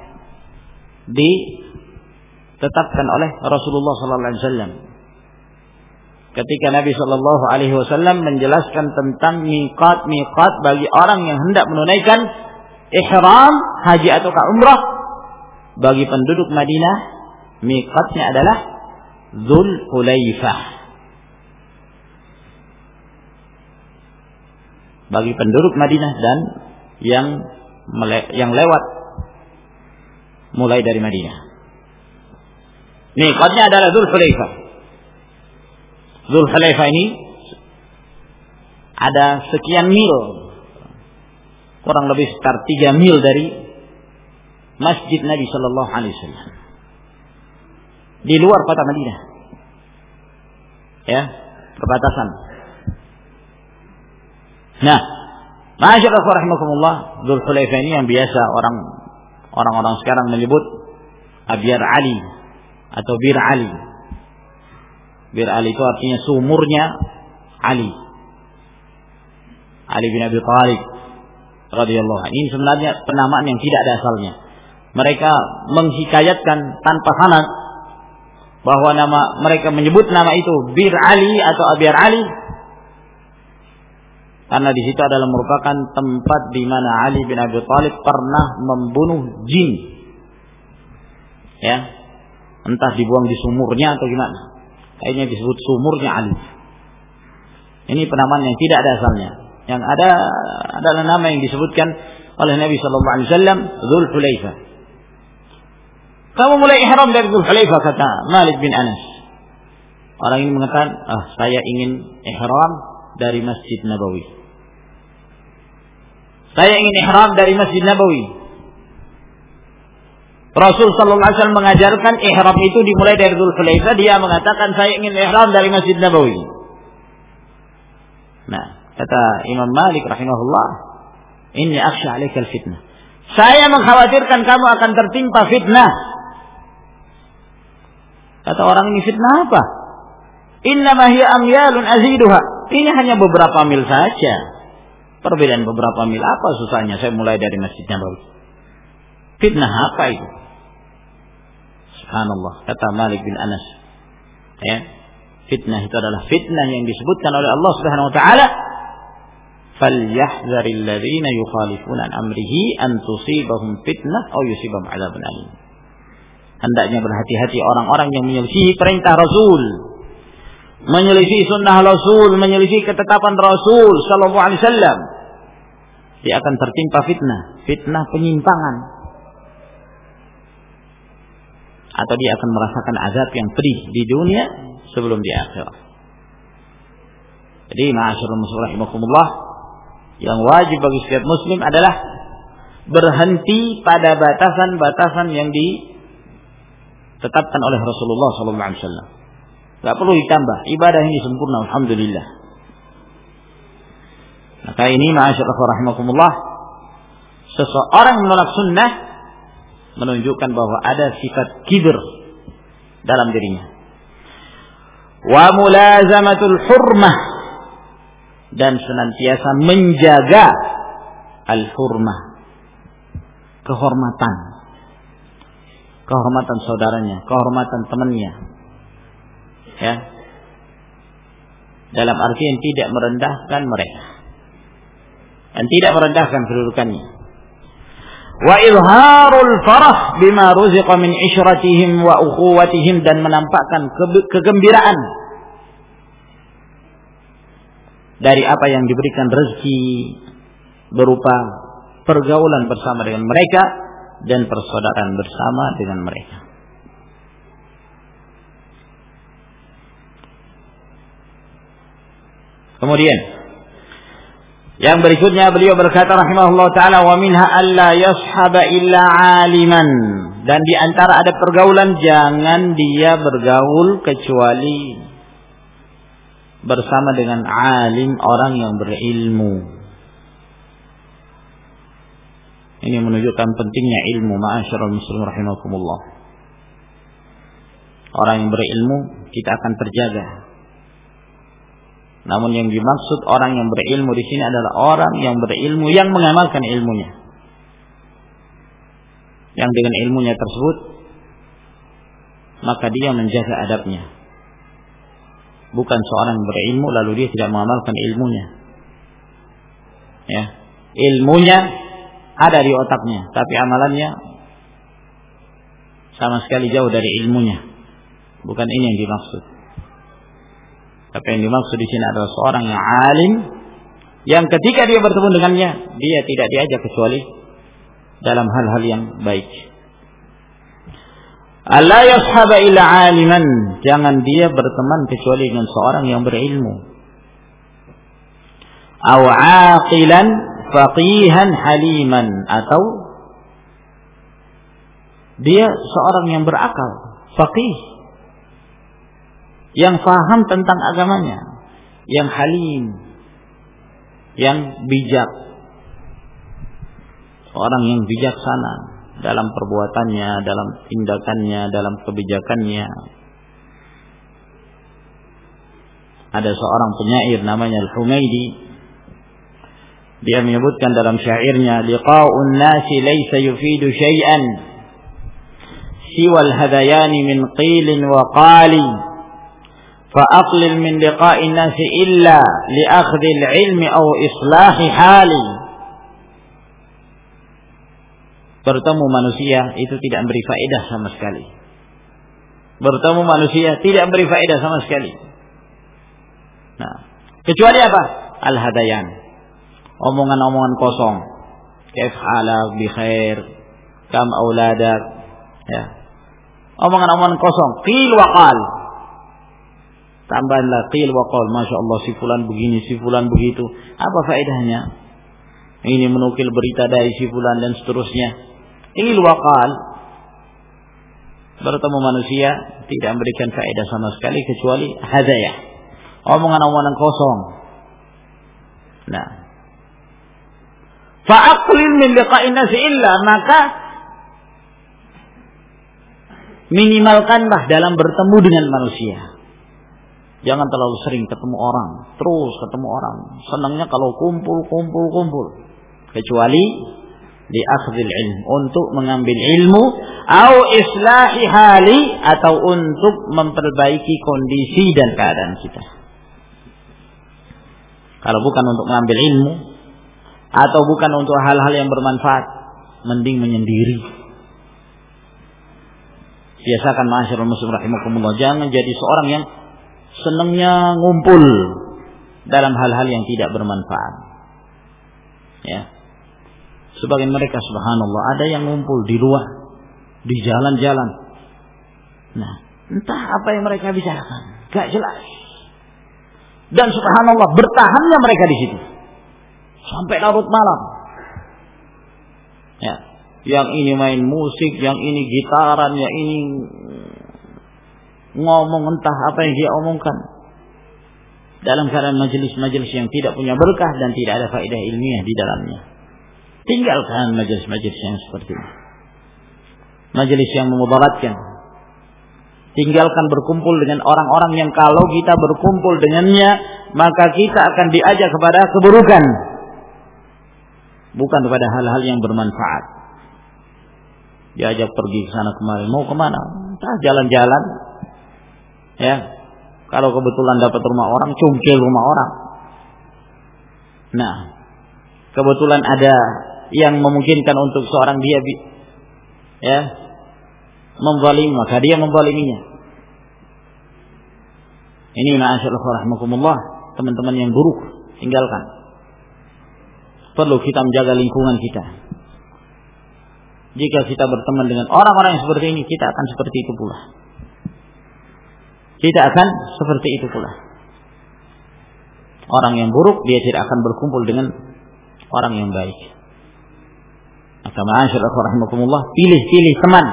ditetapkan oleh Rasulullah sallallahu alaihi wasallam. Ketika Nabi sallallahu alaihi wasallam menjelaskan tentang miqat-miqat bagi orang yang hendak menunaikan ihram haji atau umrah, bagi penduduk Madinah miqatnya adalah Dzul Hulaifah. Bagi penduduk Madinah dan yang mele- yang lewat mulai dari Madinah, miqatnya adalah Dzul Hulaifah. Dzul Hulaifah ini ada sekian mil, kurang lebih sekitar tiga mil dari Masjid Nabi sallallahu alaihi wasallam, di luar kota Madinah. Ya, perbatasan. Nah, masyaallah rahimakumullah, Dzul Hulaifah ini yang biasa orang orang-orang sekarang menyebut Abyar Ali atau Bir Ali. Bir Ali itu artinya sumurnya Ali. Ali bin Abi Thalib radhiyallahu anhu. Ini sebenarnya penamaan yang tidak ada asalnya. Mereka menghikayatkan tanpa sanad bahwa nama mereka menyebut nama itu Bir Ali atau Abyar Ali, karena di situ adalah merupakan tempat di mana Ali bin Abi Thalib pernah membunuh jin. Ya, entah dibuang di sumurnya atau gimana. Kayaknya disebut sumurnya Ali. Ini penamaan yang tidak ada asalnya. Yang ada adalah nama yang disebutkan oleh Nabi sallallahu alaihi wasallam, Dzul Hulaifah. Kamu mulai ihram dari Dzul Hulaifah, kata Malik bin Anas. Orang ini mengatakan, "Ah, saya ingin ihram dari Masjid Nabawi. Saya ingin ihram dari Masjid Nabawi." Rasul sallallahu alaihi wasallam mengajarkan ihram itu dimulai dari Dzul Hulaifah. Dia mengatakan, "Saya ingin ihram dari Masjid Nabawi." Nah, kata Imam Malik rahimahullah, "Inni akhsha 'alaikal fitnah." Saya mengkhawatirkan kamu akan tertimpa fitnah. Kata orang ini, fitnah apa? Innama hiya amyalun aziduha. Ini hanya beberapa mil saja. Perbedaan beberapa mil, apa susahnya saya mulai dari Masjid Nabawi? Fitnah apa itu? Subhanallah, kata Malik bin Anas. Ya, fitnah itu adalah fitnah yang disebutkan oleh Allah Subhanahu wa taala falyahzaril ladzina yukhalifuna an amrihi an tusibahum fitnah aw yusibahum adzabun alim. Hendaknya berhati-hati orang-orang yang menyelisihi perintah Rasul, menyelisihi sunnah Rasul, menyelisihi ketetapan Rasul sallallahu alaihi wasallam. Dia akan tertimpa fitnah, fitnah penyimpangan. Atau dia akan merasakan azab yang pedih di dunia sebelum di akhirat. Jadi ma'asyiral muslimin rahimakumullah, yang wajib bagi setiap muslim adalah berhenti pada batasan-batasan yang ditetapkan oleh Rasulullah sallallahu alaihi wasallam. Enggak perlu ditambah, ibadah ini sempurna alhamdulillah. Maka ini ma'asyiral rahimakumullah, seseorang menolak sunnah menunjukkan bahwa ada sifat kibir dalam dirinya. Wa mulazamatul hurmah, dan senantiasa menjaga al-hurmah, kehormatan. Kehormatan saudaranya, kehormatan temannya. Ya. Dalam artian tidak merendahkan mereka. Dan tidak merendahkan kedudukannya. Wa izharul farah bima ruziqa min ishratihim wa ukhuwatihim, dan menampakkan ke- kegembiraan dari apa yang diberikan rezeki berupa pergaulan bersama dengan mereka dan persaudaraan bersama dengan mereka. Kemudian yang berikutnya beliau berkata rahimahullah ta'ala, wa minha alla yashhaba illa aliman, dan di antara ada pergaulan jangan dia bergaul kecuali bersama dengan alim, orang yang berilmu. Ini menunjukkan pentingnya ilmu, ma'asyiral muslimin rahimakumullah. Orang yang berilmu kita akan terjaga. Namun yang dimaksud orang yang berilmu di sini adalah orang yang berilmu yang mengamalkan ilmunya. Yang dengan ilmunya tersebut maka dia menjaga adabnya. Bukan seorang yang berilmu lalu dia tidak mengamalkan ilmunya. Ya, ilmunya ada di otaknya, tapi amalannya sama sekali jauh dari ilmunya. Bukan ini yang dimaksud. Tapi yang dimaksud di sini adalah seorang yang alim, yang ketika dia bertemu dengannya, dia tidak diajak kecuali dalam hal-hal yang baik. Alla yashhaba illa aliman, jangan dia berteman kecuali dengan seorang yang berilmu. Aw aqilan faqihan haliman, atau dia seorang yang berakal, faqih, yang faham tentang agamanya, yang halim, yang bijak, seorang yang bijaksana dalam perbuatannya, dalam tindakannya, dalam kebijakannya. Ada seorang penyair namanya Al-Humaidi, dia menyebutkan dalam syairnya, liqa'un nasi laysa yufidu syai'an siwal hadayani min qilin wa qali, fa'aqlil min liqa'in nasi illa li'akhdhil ilmi aw islahi hali. Bertemu manusia itu tidak memberi faedah sama sekali. Bertemu manusia tidak memberi faedah sama sekali. Nah, kecuali apa? Al-hadayan, omongan-omongan kosong. Kaif halak, bi khair, kam auladak, ya. Omongan-omongan kosong, qil wa qal. Tambahanlah qil wa qal, masya Allah si fulan begini, si fulan begitu. Apa faedahnya? Ini menukil berita dari si fulan dan seterusnya. Qil wa qal. Bertemu manusia tidak memberikan faedah sama sekali kecuali hadayah, omongan-omongan kosong. Nah, fa'aqlil min liqa'in nasi illa, maka minimalkanlah dalam bertemu dengan manusia. Jangan terlalu sering ketemu orang, terus ketemu orang. Senangnya kalau kumpul, kumpul, kumpul. Kecuali di akhdhil ilm, untuk mengambil ilmu, au islahi hali, atau untuk memperbaiki kondisi dan keadaan kita. Kalau bukan untuk mengambil ilmu atau bukan untuk hal-hal yang bermanfaat, mending menyendiri. Biasakan ma'asyiral muslimin rahimakumullah, jangan jadi seorang yang senangnya ngumpul dalam hal-hal yang tidak bermanfaat. Ya. Sebagian mereka subhanallah ada yang ngumpul di luar, di jalan-jalan. Nah, entah apa yang mereka bicarakan, gak jelas. Dan subhanallah bertahannya mereka di situ sampai larut malam. Ya, yang ini main musik, yang ini gitaran, yang ini ngomong entah apa yang dia omongkan dalam keadaan majelis-majelis yang tidak punya berkah dan tidak ada faedah ilmiah di dalamnya. Tinggalkan majelis-majelis yang seperti ini, majelis yang memudaratkan. Tinggalkan berkumpul dengan orang-orang yang kalau kita berkumpul dengannya maka kita akan diajak kepada keburukan, bukan kepada hal-hal yang bermanfaat. Diajak pergi ke sana kemari, mau kemana? Entah jalan-jalan. Ya, kalau kebetulan dapat rumah orang, cungkil rumah orang. Nah, kebetulan ada yang memungkinkan untuk seorang dia, ya, memzalimi, maka dia menzaliminya. Ini ma'asyiral rahimakumullah, teman-teman yang buruk, tinggalkan. Perlu kita menjaga lingkungan kita. Jika kita berteman dengan orang-orang yang seperti ini, kita akan seperti itu pula. Kita akan seperti itu pula. Orang yang buruk, dia tidak akan berkumpul dengan orang yang baik. Maka ma'asyiral rahimakumullah, pilih-pilih teman.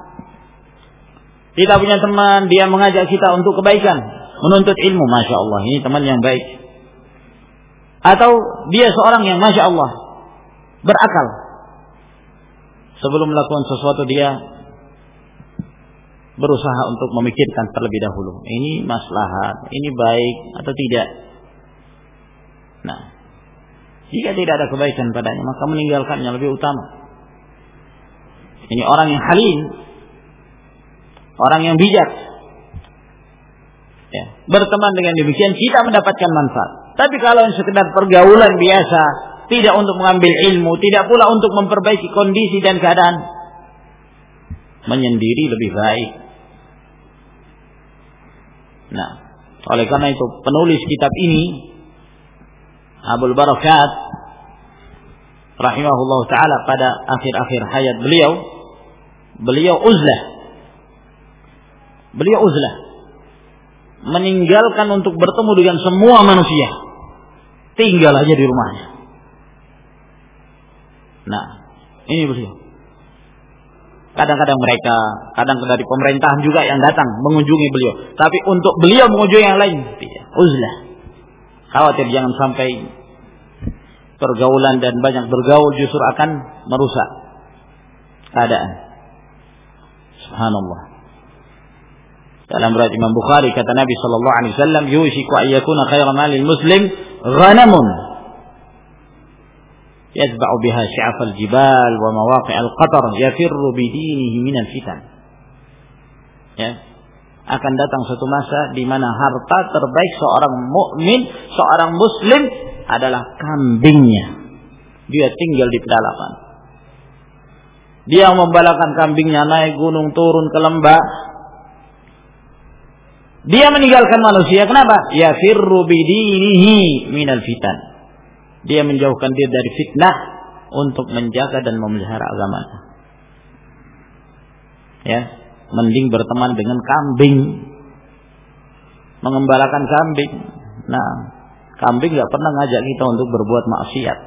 Kita punya teman, dia mengajak kita untuk kebaikan, menuntut ilmu, masya Allah, ini teman yang baik. Atau dia seorang yang masya Allah berakal. Sebelum melakukan sesuatu dia berusaha untuk memikirkan terlebih dahulu, ini maslahat, ini baik atau tidak. Nah, jika tidak ada kebaikan padanya, maka meninggalkannya lebih utama. Ini orang yang halim, orang yang bijak. Ya, berteman dengan demikian kita mendapatkan manfaat. Tapi kalau sekedar pergaulan biasa, tidak untuk mengambil ilmu, tidak pula untuk memperbaiki kondisi dan keadaan, menyendiri lebih baik. Nah, oleh karena itu penulis kitab ini, Abul Barakat rahimahullah ta'ala, pada akhir-akhir hayat beliau, beliau uzlah. Beliau uzlah, meninggalkan untuk bertemu dengan semua manusia, tinggal aja di rumahnya. Nah, ini beliau. Kadang-kadang mereka, kadang dari pemerintahan juga yang datang mengunjungi beliau, tapi untuk beliau mengunjungi yang lain tidak. Uzlah, khawatir jangan sampai pergaulan dan banyak bergaul justru akan merusak keadaan. Subhanallah. Dalam riwayat Imam Bukhari kata Nabi sallallahu alaihi wasallam, "Yushiku an yakuna khairu malil muslim ghanamun yatba'u biha sya'af al-jibal wa mawaqi' al-qatar yafirru bi dinihi min al-fitan." Ya, akan datang suatu masa di mana harta terbaik seorang mukmin, seorang muslim adalah kambingnya. Dia tinggal di pedalaman. Dia membalakan kambingnya naik gunung turun ke lembah. Dia meninggalkan manusia. Kenapa? Yafirru bidinihi minal fitan. Dia menjauhkan diri dari fitnah untuk menjaga dan memelihara agamanya. Ya, mending berteman dengan kambing, mengembalakan kambing. Nah, kambing nggak pernah ngajak kita untuk berbuat maksiat.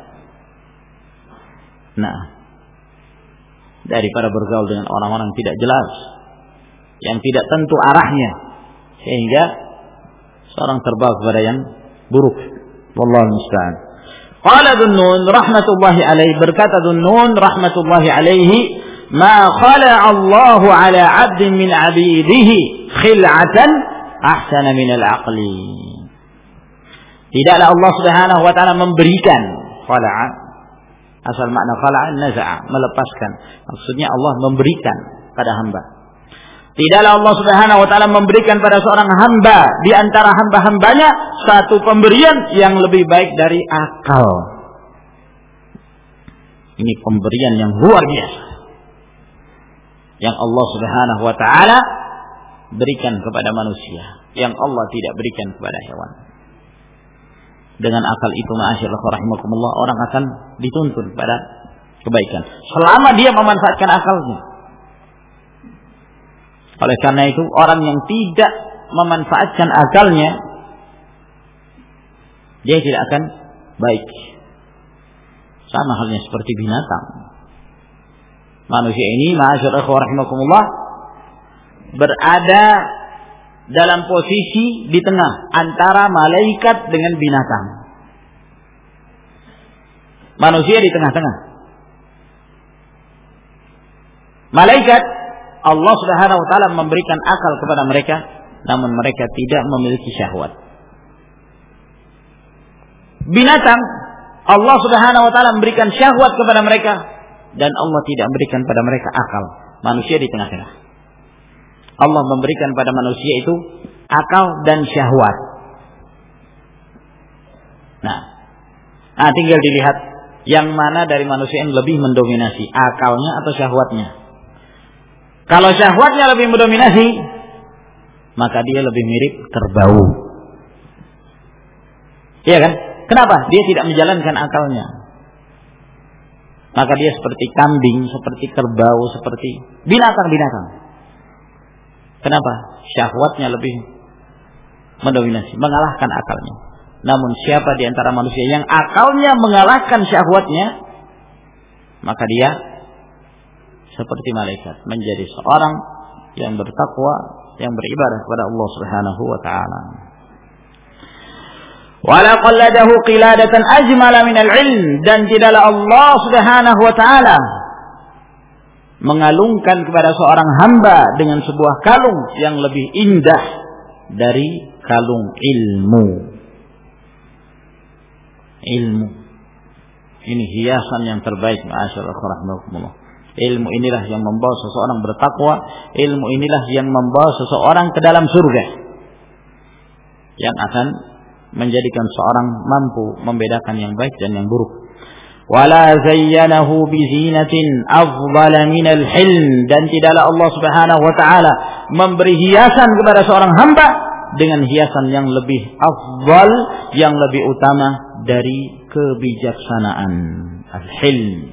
Nah, daripada bergaul dengan orang-orang yang tidak jelas, yang tidak tentu arahnya, sehingga seorang terbawa kepada yang buruk. Wallahu musta'an. Qala Dhunnun rahmatullahi alaihi, berkata Dhunnun rahmatullahi alaihi, ma khala'a Allahu 'ala 'abdin min 'abidihi khil'atan ahsana min al-'aqli. Tidaklah Allah Subhanahu wa taala memberikan, khala'a, asal makna khala'a naza'a, melepaskan. Maksudnya Allah memberikan pada hamba. Tidaklah Allah Subhanahu wa taala memberikan pada seorang hamba di antara hamba-hambanya satu pemberian yang lebih baik dari akal. Ini pemberian yang luar biasa yang Allah Subhanahu wa taala berikan kepada manusia, yang Allah tidak berikan kepada hewan. Dengan akal itu, ma'asyiral rahimakumullah, orang akan dituntun pada kebaikan selama dia memanfaatkan akalnya. Oleh karena itu, orang yang tidak memanfaatkan akalnya, dia tidak akan baik. Sama halnya seperti binatang. Manusia ini, ma'asyiral rahimakumullah, berada dalam posisi di tengah antara malaikat dengan binatang. Manusia di tengah-tengah. Malaikat, Allah Subhanahu wa taala memberikan akal kepada mereka, namun mereka tidak memiliki syahwat. Binatang, Allah Subhanahu wa taala memberikan syahwat kepada mereka, dan Allah tidak memberikan pada mereka akal. Manusia di tengah-tengah. Allah memberikan pada manusia itu akal dan syahwat. Nah, nah tinggal dilihat yang mana dari manusia yang lebih mendominasi, akalnya atau syahwatnya. Kalau syahwatnya lebih mendominasi, maka dia lebih mirip kerbau. Iya kan? Kenapa? Dia tidak menjalankan akalnya. Maka dia seperti kambing, seperti kerbau, seperti binatang-binatang. Kenapa? Syahwatnya lebih mendominasi, mengalahkan akalnya. Namun siapa di antara manusia yang akalnya mengalahkan syahwatnya, maka dia seperti malaikat, menjadi seorang yang bertakwa, yang beribadah kepada Allah Subhanahu wa taala. Wala qalladahu qiladatan ajmala min al-ilm, dan tidaklah Allah Subhanahu wa taala mengalungkan kepada seorang hamba dengan sebuah kalung yang lebih indah dari kalung ilmu. Ilmu ini hiasan yang terbaik, ma'asyiral rahimakumullah. Ilmu inilah yang membawa seseorang bertakwa, ilmu inilah yang membawa seseorang ke dalam surga, yang akan menjadikan seorang mampu membedakan yang baik dan yang buruk. Wala zayyanahu bizinatin afdala minal hilm, dan tidaklah Allah Subhanahu wa taala memberi hiasan kepada seorang hamba dengan hiasan yang lebih afdal, yang lebih utama dari kebijaksanaan. Al-hilm,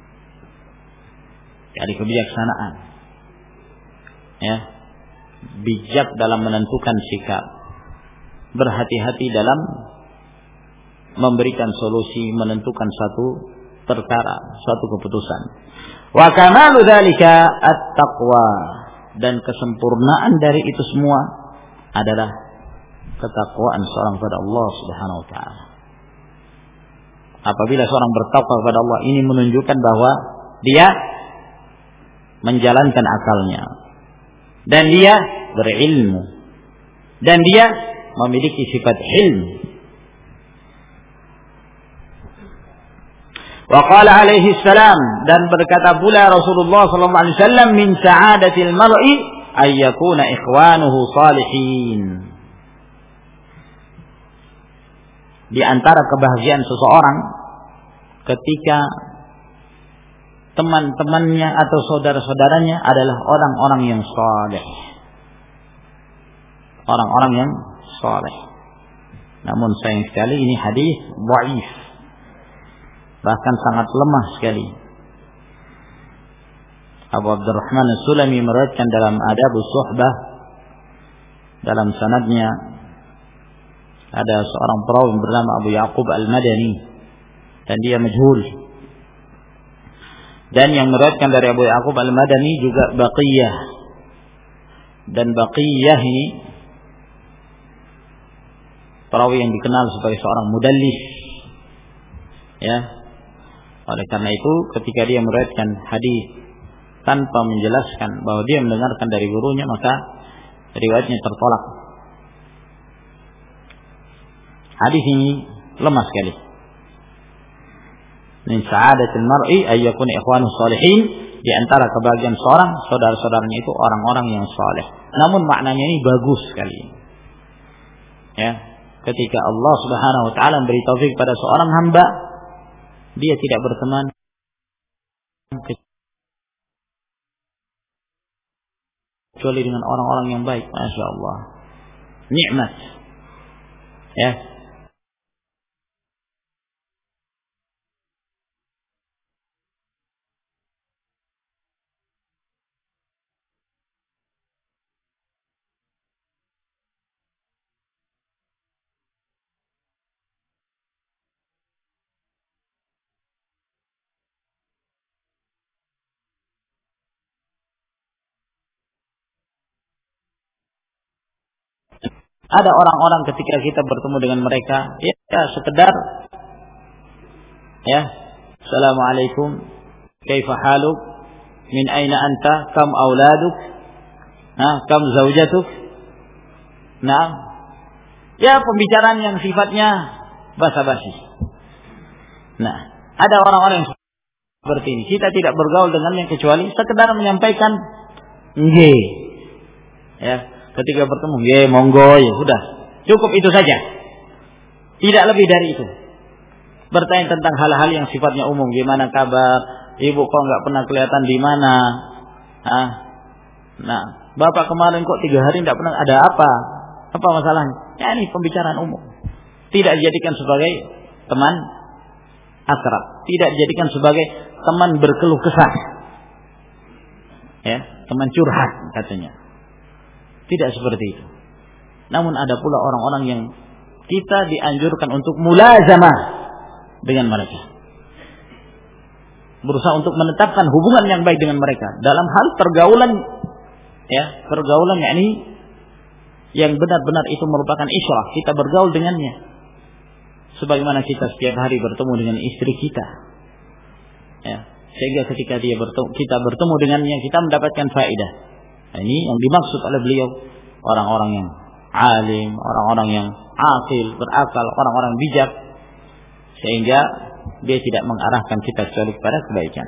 dari kebijaksanaan, ya, bijak dalam menentukan sikap, berhati-hati dalam memberikan solusi, menentukan satu perkara, suatu keputusan. Wa kamalu dzalika at-taqwa, dan kesempurnaan dari itu semua adalah ketakwaan seorang kepada Allah Subhanahu wa taala. Apabila seorang bertakwa kepada Allah, ini menunjukkan bahwa dia menjalankan akalnya, dan dia berilmu, dan dia memiliki sifat hilm. Wa qala alaihi salam, dan berkata pula Rasulullah sallallahu alaihi wasallam, min sa'adatil mar'i ay yakuna ikhwanuhu salihin. Di antara kebahagiaan seseorang ketika teman-temannya atau saudara-saudaranya adalah orang-orang yang saleh. Orang-orang yang saleh. Namun sayang sekali ini hadis dhaif, bahkan sangat lemah sekali. Abu Abdurrahman As-Sulami meriwayatkan dalam Adabus Suhbah, dalam sanadnya ada seorang perawi bernama Abu Yaqub Al-Madani, dan dia majhul. Dan yang meriwayatkan dari Abu Yaqub Al-Madani juga Baqiyah, dan Baqiyah ini perawi yang dikenal sebagai seorang mudallis, ya. Oleh karena itu ketika dia meriwayatkan hadis tanpa menjelaskan bahwa dia mendengarkan dari gurunya, maka riwayatnya tertolak. Hadis ini lemah sekali. Min sa'adatil mar'i ay yakuna ikhwanus shalihin, di antara kebahagiaan seorang saudara-saudaranya itu orang-orang yang saleh. Namun maknanya ini bagus sekali. Ya, ketika Allah Subhanahu wa taala memberi taufik pada seorang hamba, dia tidak berteman kecuali dengan orang-orang yang baik. Masya Allah, nikmat. Ya, ada orang-orang ketika kita bertemu dengan mereka, ya, ya sekedar, ya, Assalamualaikum, kaifa haluk, min aina anta, kam auladuk, nah, kam zaujatuk, nah, ya pembicaraan yang sifatnya basa-basi. Nah, ada orang-orang yang seperti ini. Kita tidak bergaul dengannya kecuali sekedar menyampaikan nggih, ya. Ketika bertemu, ya monggo, ya sudah. Cukup itu saja. Tidak lebih dari itu. Bertanya tentang hal-hal yang sifatnya umum. Gimana kabar? Ibu kok nggak pernah kelihatan di mana? Ah, nah, bapak kemarin kok tiga hari nggak pernah. Ada apa? Apa masalahnya? Ya ini pembicaraan umum. Tidak dijadikan sebagai teman akrab. Tidak dijadikan sebagai teman berkeluh kesah. Ya, teman curhat katanya. Tidak seperti itu. Namun ada pula orang-orang yang kita dianjurkan untuk mulazamah dengan mereka. Berusaha untuk menetapkan hubungan yang baik dengan mereka dalam hal pergaulan, ya, pergaulan yakni yang benar-benar itu merupakan isyrah, kita bergaul dengannya. Sebagaimana kita setiap hari bertemu dengan istri kita. Ya, sehingga ketika dia bertemu, kita bertemu dengannya, kita mendapatkan faedah. Nah, ini yang dimaksud oleh beliau, orang-orang yang alim, orang-orang yang akil, berakal, orang-orang bijak, sehingga dia tidak mengarahkan kita kecuali kepada kebaikan.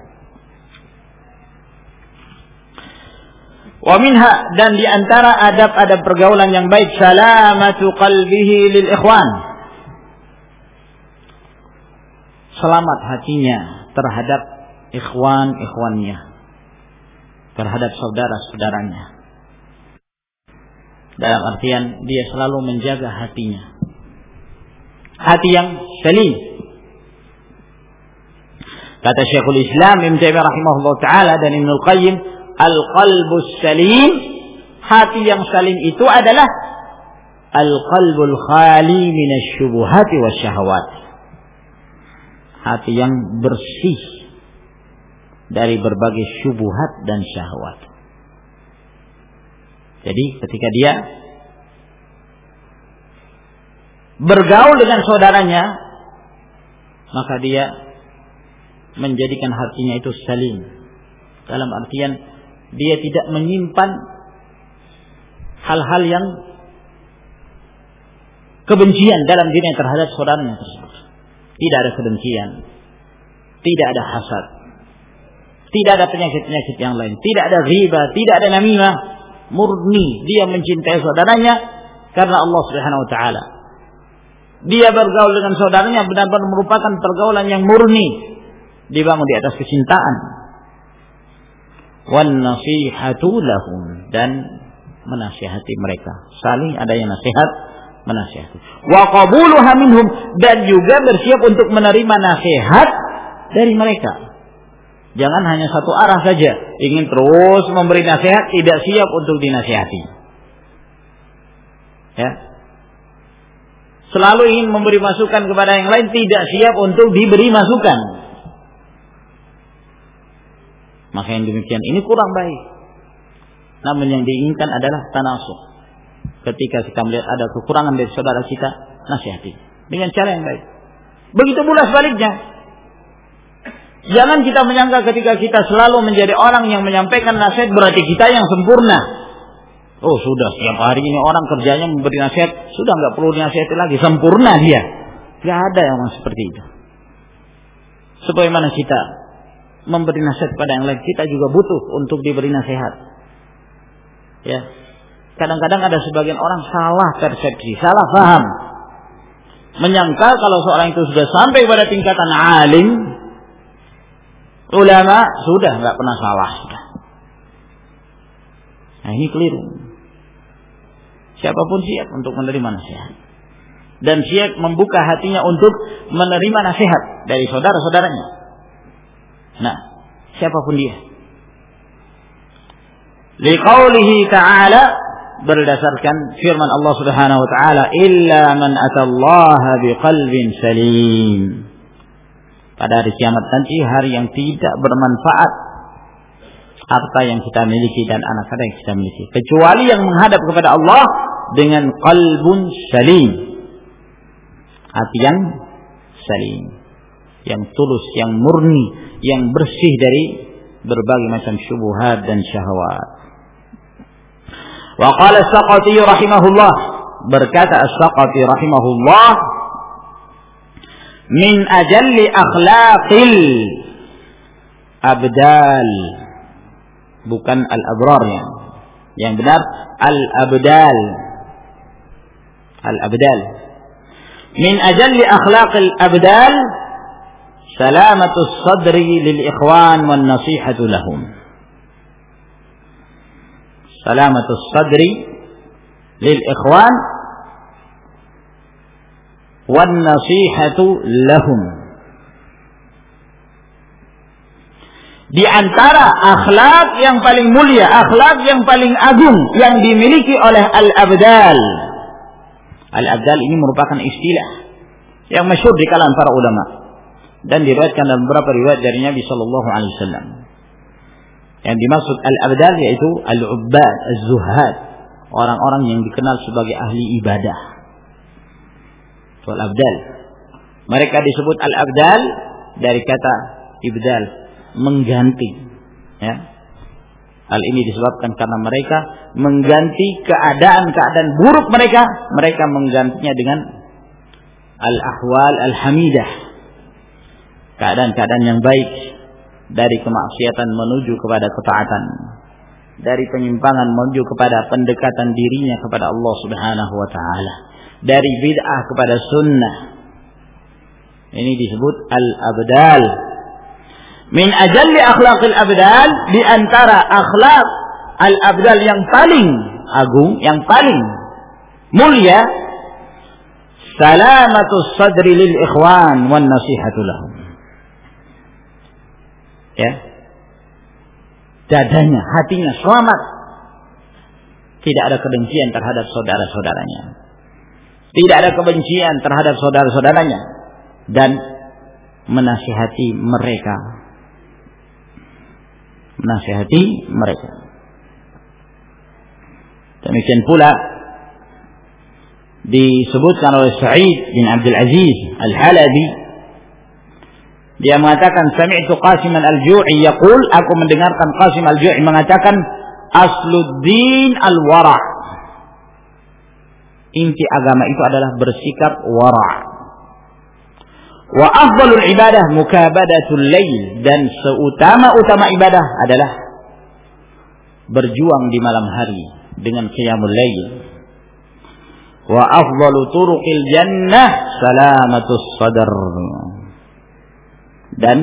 Wa minha, dan di antara adab-adab pergaulan yang baik, salamatu qalbihi lil ikhwan, selamat hatinya terhadap ikhwan-ikhwannya, terhadap saudara-saudaranya. Dalam artian dia selalu menjaga hatinya, hati yang salim. Kata Syekhul Islam Ibnu Taimiyah rahimahullah taala dan Ibnu Qayyim, al-qalbus salim, hati yang salim itu adalah al-qalbul khali minasyubuhati wasyahawat, hati yang bersih dari berbagai syubhat dan syahwat. Jadi ketika dia bergaul dengan saudaranya, maka dia menjadikan hatinya itu salim. Dalam artian dia tidak menyimpan hal-hal yang kebencian dalam dirinya terhadap saudaranya tersebut. Tidak ada kebencian, tidak ada hasad, tidak ada penyakit-penyakit yang lain, tidak ada riba, tidak ada namimah. Murni dia mencintai saudaranya karena Allah Subhanahu wa taala. Dia bergaul dengan saudaranya benar-benar merupakan pergaulan yang murni, dibangun di atas kecintaan. Wan nasihatu lahum, dan menasihati mereka, saling ada yang nasihat menasihati. Wa qabuluha minhum, dan juga bersiap untuk menerima nasihat dari mereka. Jangan hanya satu arah saja, ingin terus memberi nasihat, tidak siap untuk dinasihati. Ya. Selalu ingin memberi masukan kepada yang lain, tidak siap untuk diberi masukan. Maka yang demikian ini kurang baik. Namun yang diinginkan adalah tanasuh. Ketika kita melihat ada kekurangan dari saudara kita, nasihati dengan cara yang baik. Begitu pula sebaliknya. Jangan kita menyangka ketika kita selalu menjadi orang yang menyampaikan nasihat berarti kita yang sempurna. Oh sudah, setiap hari ini orang kerjanya memberi nasihat, sudah nggak perlu dinasihati lagi, sempurna dia. Tidak ada yang seperti itu. Sebagaimana kita memberi nasihat kepada yang lain, kita juga butuh untuk diberi nasihat. Ya. Kadang-kadang ada sebagian orang salah persepsi, salah paham. Menyangka kalau seorang itu sudah sampai pada tingkatan alim, ulama, sudah enggak pernah salah sudah. Nah, ini keliru. Siapapun siap untuk menerima nasihat. Dan siap membuka hatinya untuk menerima nasihat dari saudara-saudaranya. Nah, siapapun dia. Liqaulihi ta'ala, berdasarkan firman Allah Subhanahu wa taala, illa man atallaha biqalbin salim. Pada hari kiamat nanti, hari yang tidak bermanfaat harta yang kita miliki dan anak-anak yang kita miliki, kecuali yang menghadap kepada Allah dengan qalbun salim, hati yang salim, yang tulus, yang murni, yang bersih dari berbagai macam syubhat dan syahwat. Wa qala as-Saqati rahimahullah, berkata as-Saqati rahimahullah, min ajalli akhlaqil abdal, bukan al-abrar, yang yang benar al-abdal, al-abdal. Min ajalli akhlaqil abdal salamatus sadri lil ikhwan wan nasihatu lahum. Salamatus sadri lil ikhwan wan nasihatu lahum. Di antara akhlak yang paling mulia, akhlak yang paling agung yang dimiliki oleh al-abdal. Al-abdal ini merupakan istilah yang masyhur di kalangan para ulama dan diriwayatkan dalam beberapa riwayat dari Nabi sallallahu alaihi wasallam. Yang dimaksud al-abdal yaitu al-ubbad, az-zuhad, orang-orang yang dikenal sebagai ahli ibadah. Al-abdal. Mereka disebut al-abdal dari kata ibdal, mengganti. Ya. Hal ini disebabkan karena mereka mengganti keadaan-keadaan buruk mereka, mereka menggantinya dengan al-ahwal al-hamidah, keadaan-keadaan yang baik, dari kemaksiatan menuju kepada ketaatan, dari penyimpangan menuju kepada pendekatan dirinya kepada Allah Subhanahu wa taala, dari bid'ah kepada sunnah. Ini disebut al-abdal. Min ajalli akhlaqil abdal, di antara akhlak al-abdal yang paling agung, yang paling mulia, salamatus sadri lil ikhwan wan nasihatu lahum. Ya. Dadanya, hatinya selamat. Tidak ada kebencian terhadap saudara-saudaranya. Tidak ada kebencian terhadap saudara-saudaranya, dan menasihati mereka. Menasihati mereka. Demikian pula disebutkan oleh Sa'id bin Abdul Aziz Al-Halabi, dia mengatakan, sami'tu Qasim al-Ju'i yaqul, aku mendengarkan Qasim al-Ju'i mengatakan, asluddin al-wara', inti agama itu adalah bersikap wara'. Wa afdalul ibadah mukabadatul lail, dan seutama-utama ibadah adalah berjuang di malam hari dengan qiyamul lail. Wa afdalu turuqil jannah salamatus sadr, dan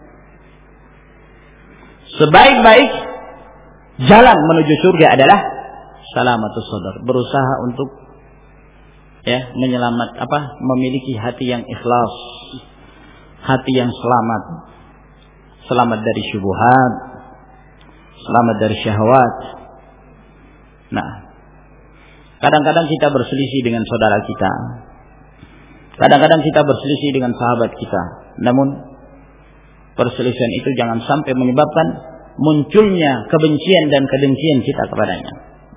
sebaik-baik jalan menuju surga adalah salamatus sadr, berusaha untuk ya menyelamat apa memiliki hati yang ikhlas, hati yang selamat, selamat dari syubhat, selamat dari syahwat. Nah, kadang-kadang kita berselisih dengan saudara kita, kadang-kadang kita berselisih dengan sahabat kita, namun perselisihan itu jangan sampai menyebabkan munculnya kebencian dan kedengkian kita kepadanya.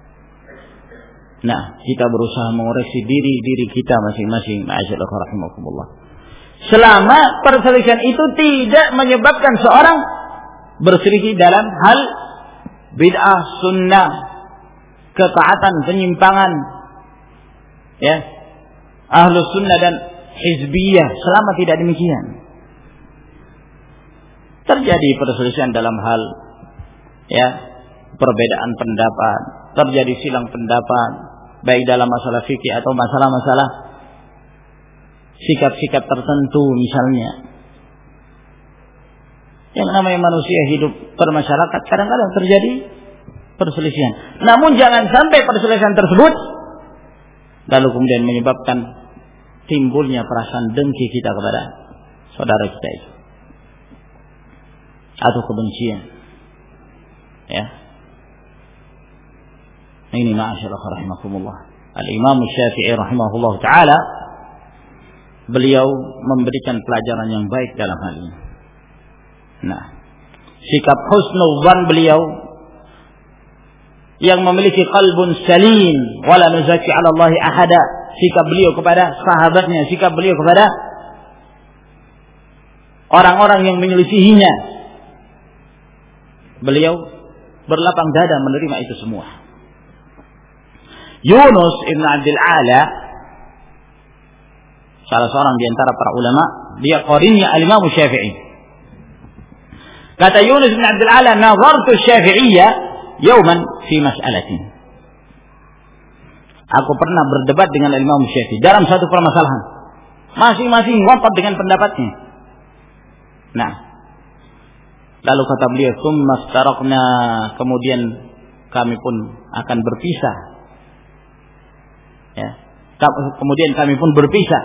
Nah, kita berusaha mengoreksi diri diri kita masing-masing. Ma'asyiral rahimakumullah. Selama perselisihan itu tidak menyebabkan seorang berselisih dalam hal bid'ah, sunnah, ketaatan, penyimpangan, ya, ahlus sunnah dan hizbiyah, selama tidak demikian. terjadi perselisihan dalam hal ya perbedaan pendapat, terjadi silang pendapat baik dalam masalah fikih atau masalah-masalah sikap-sikap tertentu misalnya. Yang namanya manusia hidup bermasyarakat kadang-kadang terjadi perselisihan. Namun jangan sampai perselisihan tersebut lalu kemudian menyebabkan timbulnya perasaan dengki kita kepada saudara kita itu atau kebencian. Ya. Ini ma'asyarah rahimakumullah. Al-Imam Syafi'i rahimahullah ta'ala beliau memberikan pelajaran yang baik dalam hal ini. Nah, sikap husnul dzan beliau yang memiliki qalbun salim wala nuzaki 'ala Allah ahada, sikap beliau kepada sahabatnya, sikap beliau kepada orang-orang yang menyelisihinya, beliau berlapang dada menerima itu semua. Yunus ibn Abdul Ala, salah seorang di antara para ulama, dia qarinnya al-Imam Syafi'i. Kata Yunus bin Abdul Ala, "Nazartu Syafi'iyya yawman fi mas'alatin." Aku pernah berdebat dengan Imam Syafi'i dalam satu permasalahan. Masing-masing ngotot dengan pendapatnya. Nah, lalu kata beliau, "Tsumma iftaraqna," kemudian kami pun akan berpisah. Ya. Kemudian kami pun berpisah.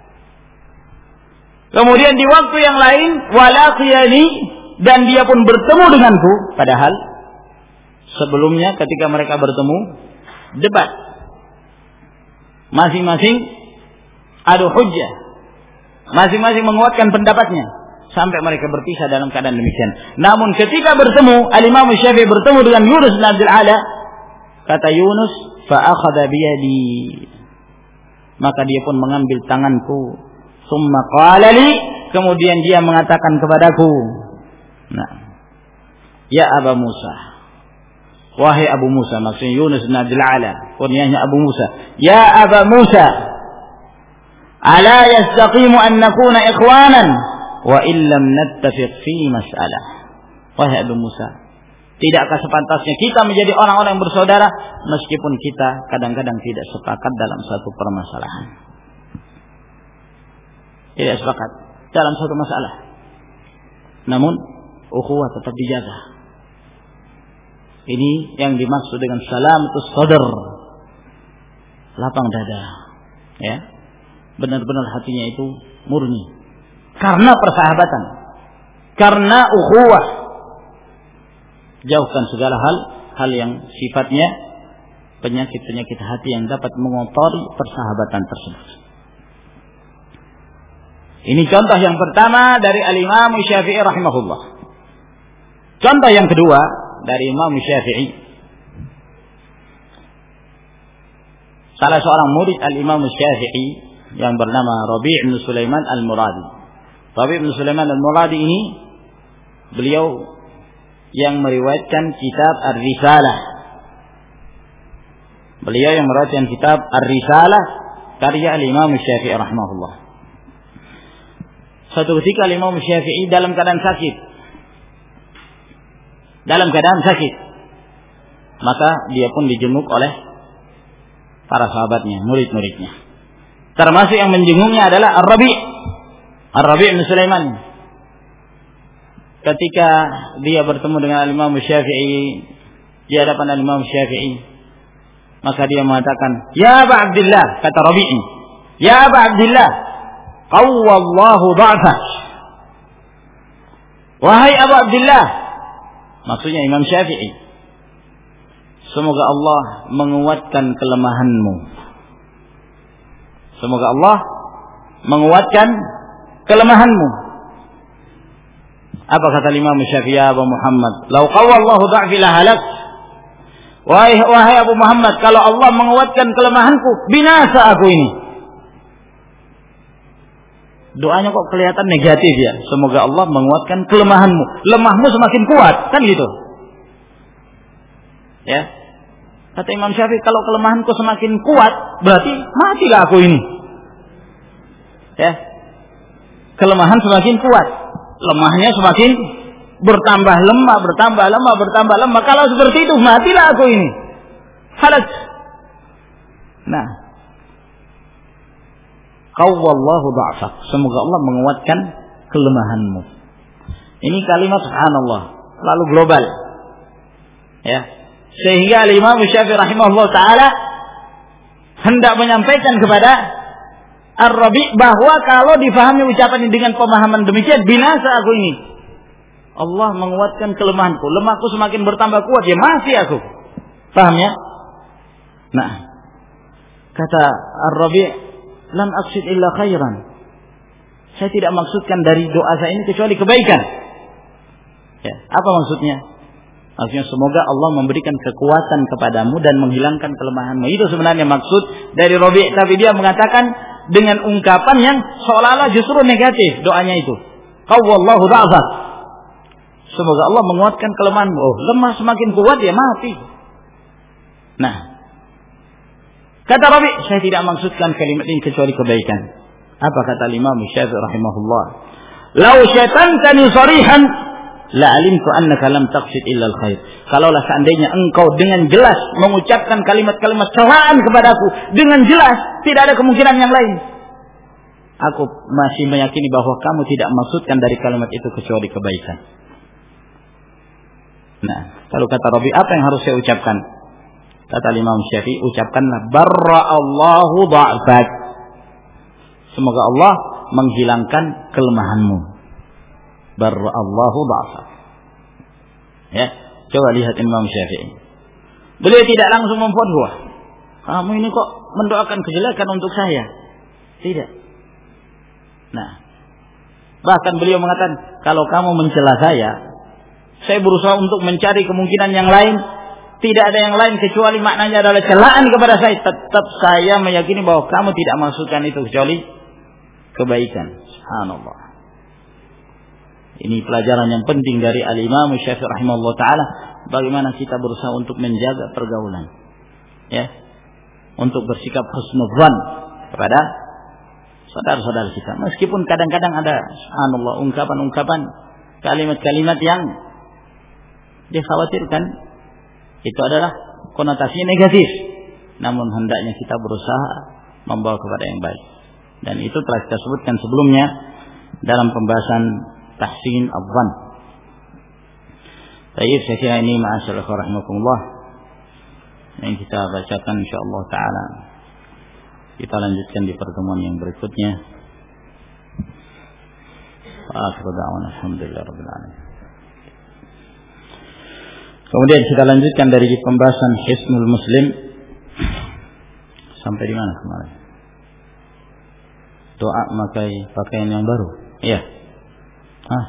Kemudian di waktu yang lain, walaqiyani, dan dia pun bertemu denganku, padahal sebelumnya ketika mereka bertemu debat, masing-masing adu hujjah, masing-masing menguatkan pendapatnya sampai mereka berpisah dalam keadaan demikian. Namun ketika bertemu, Al-Imam Syafi'i bertemu dengan Yunus bin Abdul Ala, kata Yunus, fa akhadha biyadi, maka dia pun mengambil tanganku, summa qala li, kemudian dia mengatakan kepadaku, nah, ya Abu Musa, wahai Abu Musa, maksudnya Yunus bin Abdul Ala, kunyahnya Abu Musa, ya Abu Musa, ala yastaqimu an nakuna ikhwanan wa illam nattafiq fi mas'alah. Wahai Abu Musa, tidakkah sepantasnya kita menjadi orang-orang yang bersaudara meskipun kita kadang-kadang tidak sepakat dalam satu permasalahan? Tidak sepakat dalam satu masalah, namun ukhuwah tetap dijaga. Ini yang dimaksud dengan salamatus sadr, lapang dada, ya, benar-benar hatinya itu murni karena persahabatan, karena ukhuwah. Jauhkan segala hal hal yang sifatnya penyakit-penyakit hati yang dapat mengotori persahabatan tersebut. Ini contoh yang pertama dari Al-Imam Syafi'i rahimahullah. Contoh yang kedua dari Imam Syafi'i, salah seorang murid Al-Imam Syafi'i yang bernama Rabi' bin Sulaiman Al-Muradi. Rabi' bin Sulaiman Al-Muradi ini beliau yang meriwayatkan kitab Ar-Risalah. Beliau yang meriwayatkan kitab Ar-Risalah karya Al-Imam Syafi'i rahimahullah. Suatu ketika Imam Syafi'i dalam keadaan sakit, dalam keadaan sakit, maka dia pun dijenguk oleh para sahabatnya, murid-muridnya. Termasuk yang menjenguknya adalah Ar-Rabi', Ar-Rabi' bin Sulaiman. Ketika dia bertemu dengan Imam Syafi'i di hadapan Imam Syafi'i, maka dia mengatakan, "Ya Aba Abdillah," kata Rabi', "Ya Aba Abdillah, qawwallahu dha'fak." Wahai Abu Abdillah, maksudnya Imam Syafi'i, semoga Allah menguatkan kelemahanmu. Semoga Allah menguatkan kelemahanmu. Apa kata Imam Syafi'i, ya Abu Muhammad, "Lau qawwallahu dha'fi la halak." Wahai, wahai Abu Muhammad, kalau Allah menguatkan kelemahanku, binasa aku ini. Doanya kok kelihatan negatif ya. Semoga Allah menguatkan kelemahanmu. Lemahmu semakin kuat, kan gitu. Ya. Kata Imam Syafi'i, kalau kelemahanku semakin kuat, berarti matilah aku ini. Ya. Kelemahan semakin kuat, lemahnya semakin bertambah lemah, bertambah lemah, bertambah lemah. Kalau seperti itu matilah aku ini. Halak. Nah, qawwallahu dha'fak. Semoga Allah menguatkan kelemahanmu. Ini kalimat subhanallah, lalu global. Ya. Sehingga Imam Syafi'i rahimahullah taala hendak menyampaikan kepada Ar-Rabi' bahwa kalau difahami ucapan ini dengan pemahaman demikian, binasa aku ini. Allah menguatkan kelemahanku, lemahku semakin bertambah kuat, ya masih aku. Paham ya? Nah, kata Ar-Rabi', lam aqsid illa khairan. Saya tidak maksudkan dari doa saya ini kecuali kebaikan. Ya, apa maksudnya? Maksudnya semoga Allah memberikan kekuatan kepadamu dan menghilangkan kelemahanmu. Itu sebenarnya maksud dari Rabi', tapi dia mengatakan dengan ungkapan yang seolah-olah justru negatif doanya itu. Qawwallahu dha'fak. Semoga Allah menguatkan kelemahanmu. Oh, lemah semakin kuat ya mati. Nah, kata Rabi', saya tidak maksudkan kalimat ini kecuali kebaikan. Apa kata Imam Syafi'i rahimahullah? Lau syatantani sharihan la alimtu annaka lam taqsid illa al-khair. Kalaulah seandainya engkau dengan jelas mengucapkan kalimat-kalimat celaan kepadaku dengan jelas, tidak ada kemungkinan yang lain, aku masih meyakini bahwa kamu tidak maksudkan dari kalimat itu kecuali kebaikan. Nah, kalau kata Rabi, apa yang harus saya ucapkan? Kata Imam Syafi'i, ucapkanlah barra'allahu dha'fak. Semoga Allah menghilangkan kelemahanmu. Barra'allahu dha'fak. Ya, coba lihat Imam Syafi'i. Beliau tidak langsung memfatwa. Kamu ini kok mendoakan kejelekan untuk saya? Tidak. Nah, bahkan beliau mengatakan, kalau kamu mencela saya, saya berusaha untuk mencari kemungkinan yang lain. Tidak ada yang lain kecuali maknanya adalah celaan kepada saya. Tetap saya meyakini bahwa kamu tidak maksudkan itu kecuali kebaikan. Subhanallah. Ini pelajaran yang penting dari Al-Imam Syafi'i rahimahullah ta'ala. Bagaimana kita berusaha untuk menjaga pergaulan. Ya. Untuk bersikap husnudzan kepada saudara-saudara kita. Meskipun kadang-kadang ada, subhanallah, ungkapan-ungkapan, kalimat-kalimat yang dikhawatirkan itu adalah konotasinya negatif. Namun hendaknya kita berusaha membawa kepada yang baik. Dan itu telah kita sebutkan sebelumnya dalam pembahasan tahsin adh-dhann. Baik, saya kira ini ma'asyiral rahimakumullah yang kita bacakan insyaallah taala. Kita lanjutkan di pertemuan yang berikutnya. Akhiru da'wana alhamdulillahirabbil alamin. Kemudian kita lanjutkan dari pembahasan Hisnul Muslim sampai di mana kemarin? Doa memakai pakaian yang baru. Iya. Ah.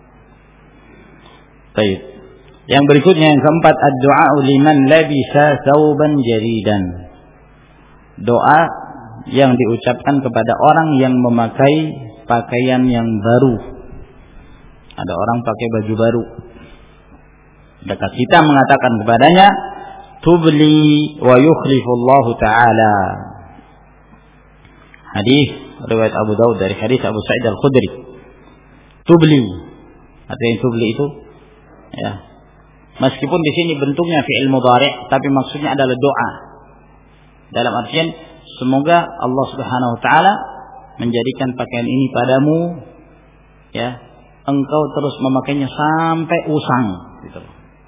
Baik. Yang berikutnya yang keempat, ad-du'a liman labisa thawban jadidan. Doa yang diucapkan kepada orang yang memakai pakaian yang baru. Ada orang pakai baju baru. Maka kita mengatakan kepadanya, tubli wa yukhlifullahu ta'ala. Hadis riwayat Abu Daud dari hadis Abu Sa'id Al-Khudri. Tubli, artinya tubli itu, ya, meskipun di sini bentuknya fi'il mudhari', tapi maksudnya adalah doa. Dalam artian semoga Allah Subhanahu wa taala menjadikan pakaian ini padamu, ya, engkau terus memakainya sampai usang, gitu.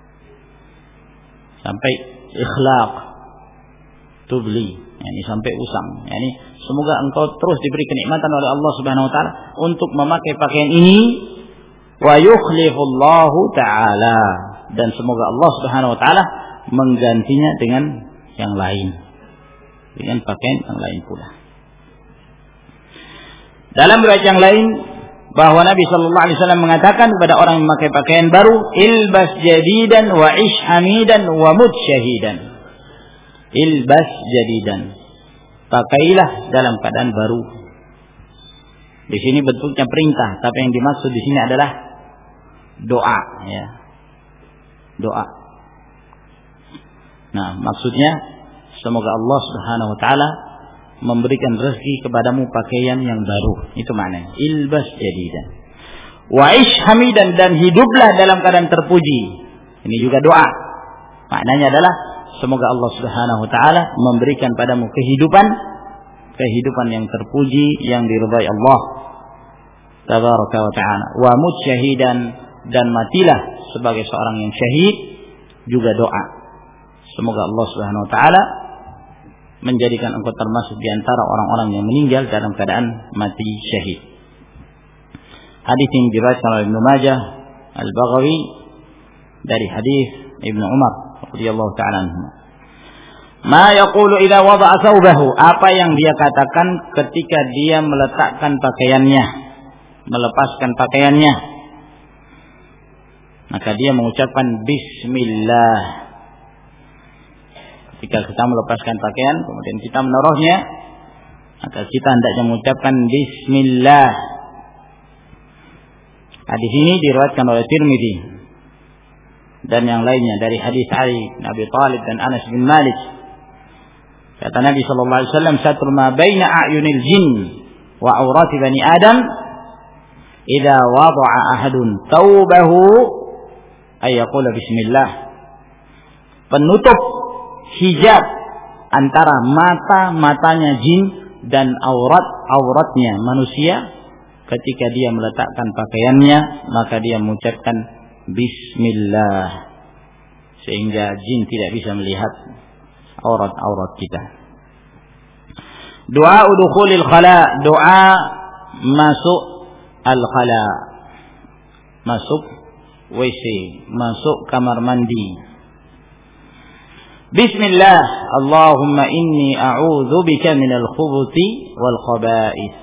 Sampai ikhlaq, tubli, yani sampai usang. Yani semoga engkau terus diberi kenikmatan oleh Allah Subhanahu wa taala untuk memakai pakaian ini, wa yukhlifullahu taala, dan semoga Allah Subhanahu wa taala menggantinya dengan yang lain, dengan pakaian yang lain pula. Dalam riwayat yang lain bahwa Nabi sallallahu alaihi wasallam mengatakan kepada orang yang memakai pakaian baru, ilbas jadidan wa ish hamidan wa mut syahidan. Ilbas jadidan, pakailah dalam keadaan baru. Di sini bentuknya perintah, tapi yang dimaksud di sini adalah doa, ya. Doa. Nah, maksudnya semoga Allah Subhanahu wa taala memberikan rezeki kepadamu pakaian yang baru. Itu maknanya ilbas jadidan. Wa'ish hamidan, dan hiduplah dalam keadaan terpuji. Ini juga doa. Maknanya adalah semoga Allah Subhanahu wa taala memberikan padamu kehidupan kehidupan yang terpuji, yang diridhai Allah tabaraka wa taala. Wa mut syahidan, dan matilah sebagai seorang yang syahid, juga doa. Semoga Allah Subhanahu wa taala menjadikan engkau termasuk di antara orang-orang yang meninggal dalam keadaan mati syahid. Hadis ini diriwayatkan oleh Ibnu Majah, Al-Baghawi dari hadis Ibnu Umar radhiyallahu ta'ala anhu. Ma yaqulu idza wada'a thawbahu, apa yang dia katakan ketika dia meletakkan pakaiannya, melepaskan pakaiannya. Maka dia mengucapkan bismillah. Ketika kita melepaskan pakaian kemudian kita menaruhnya, maka kita hendaknya mengucapkan bismillah. Hadis ini diriwayatkan oleh Tirmidzi dan yang lainnya dari hadis Ali bin Abi Thalib dan Anas bin Malik. Kata Nabi sallallahu alaihi wasallam, "Satru ma baina a'yunil jin wa aurati bani Adam idza wada'a ahadun thawbahu ay yaqula bismillah." Penutup hijab antara mata-matanya jin dan aurat-auratnya manusia ketika dia meletakkan pakaiannya, maka dia mengucapkan bismillah, sehingga jin tidak bisa melihat aurat-aurat kita. Doa dukhulil khala, doa masuk al-khala, masuk W C, masuk kamar mandi. Bismillah, Allahumma inni a'udzu bika minal khubuthi wal khaba'ith.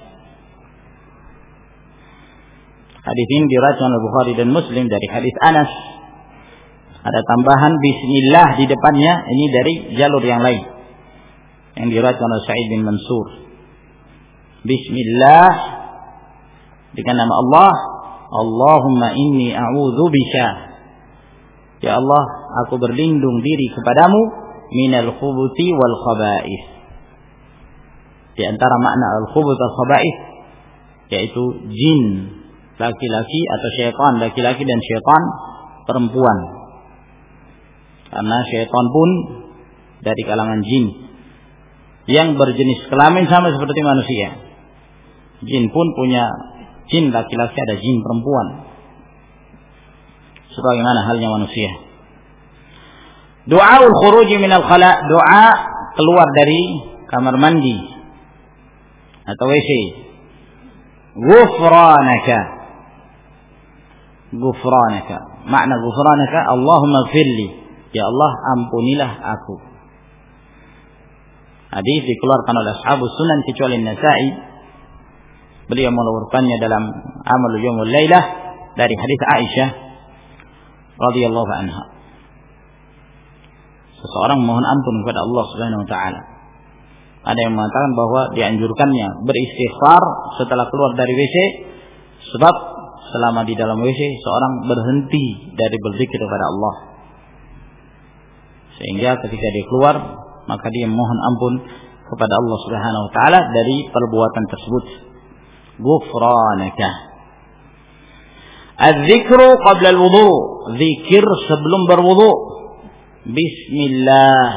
Hadis ini diriwayatkan oleh Bukhari dan Muslim dari hadis Anas. Ada tambahan bismillah di depannya, ini dari jalur yang lain yang diriwayatkan oleh Sa'id bin Mansur. Bismillah dengan nama Allah, Allahumma inni a'udzu bika, ya Allah, aku berlindung diri kepadamu minal khubuthi wal khaba'ith. Di antara makna al-khubuth wal khaba'ith yaitu jin laki-laki atau syaitan laki-laki dan syaitan perempuan. Karena syaitan pun dari kalangan jin yang berjenis kelamin sama seperti manusia. Jin pun punya jin laki-laki, ada jin perempuan, sebagaimana halnya manusia. Doaul khuruji minal khala, doa keluar dari kamar mandi atau W C. Ghufranaka, ghufranaka, makna ghufranaka Allahumma ighfirli, ya Allah ampunilah aku. Hadis dikeluarkan oleh ashabus sunan kecuali Nasa'i. Beliau mengeluarkannya dalam Amalul Yaumul Lailah dari hadis Aisyah radhiyallahu anha. Seseorang mohon ampun kepada Allah Subhanahu wa taala. Ada yang mengatakan bahwa dianjurkannya beristighfar setelah keluar dari W C, sebab selama di dalam W C seorang berhenti dari berzikir kepada Allah, sehingga ketika dia keluar maka dia mohon ampun kepada Allah Subhanahu wa taala dari perbuatan tersebut. Ghufranaka. Az-zikru qabla al-wudu, zikir sebelum berwudu. Bismillah.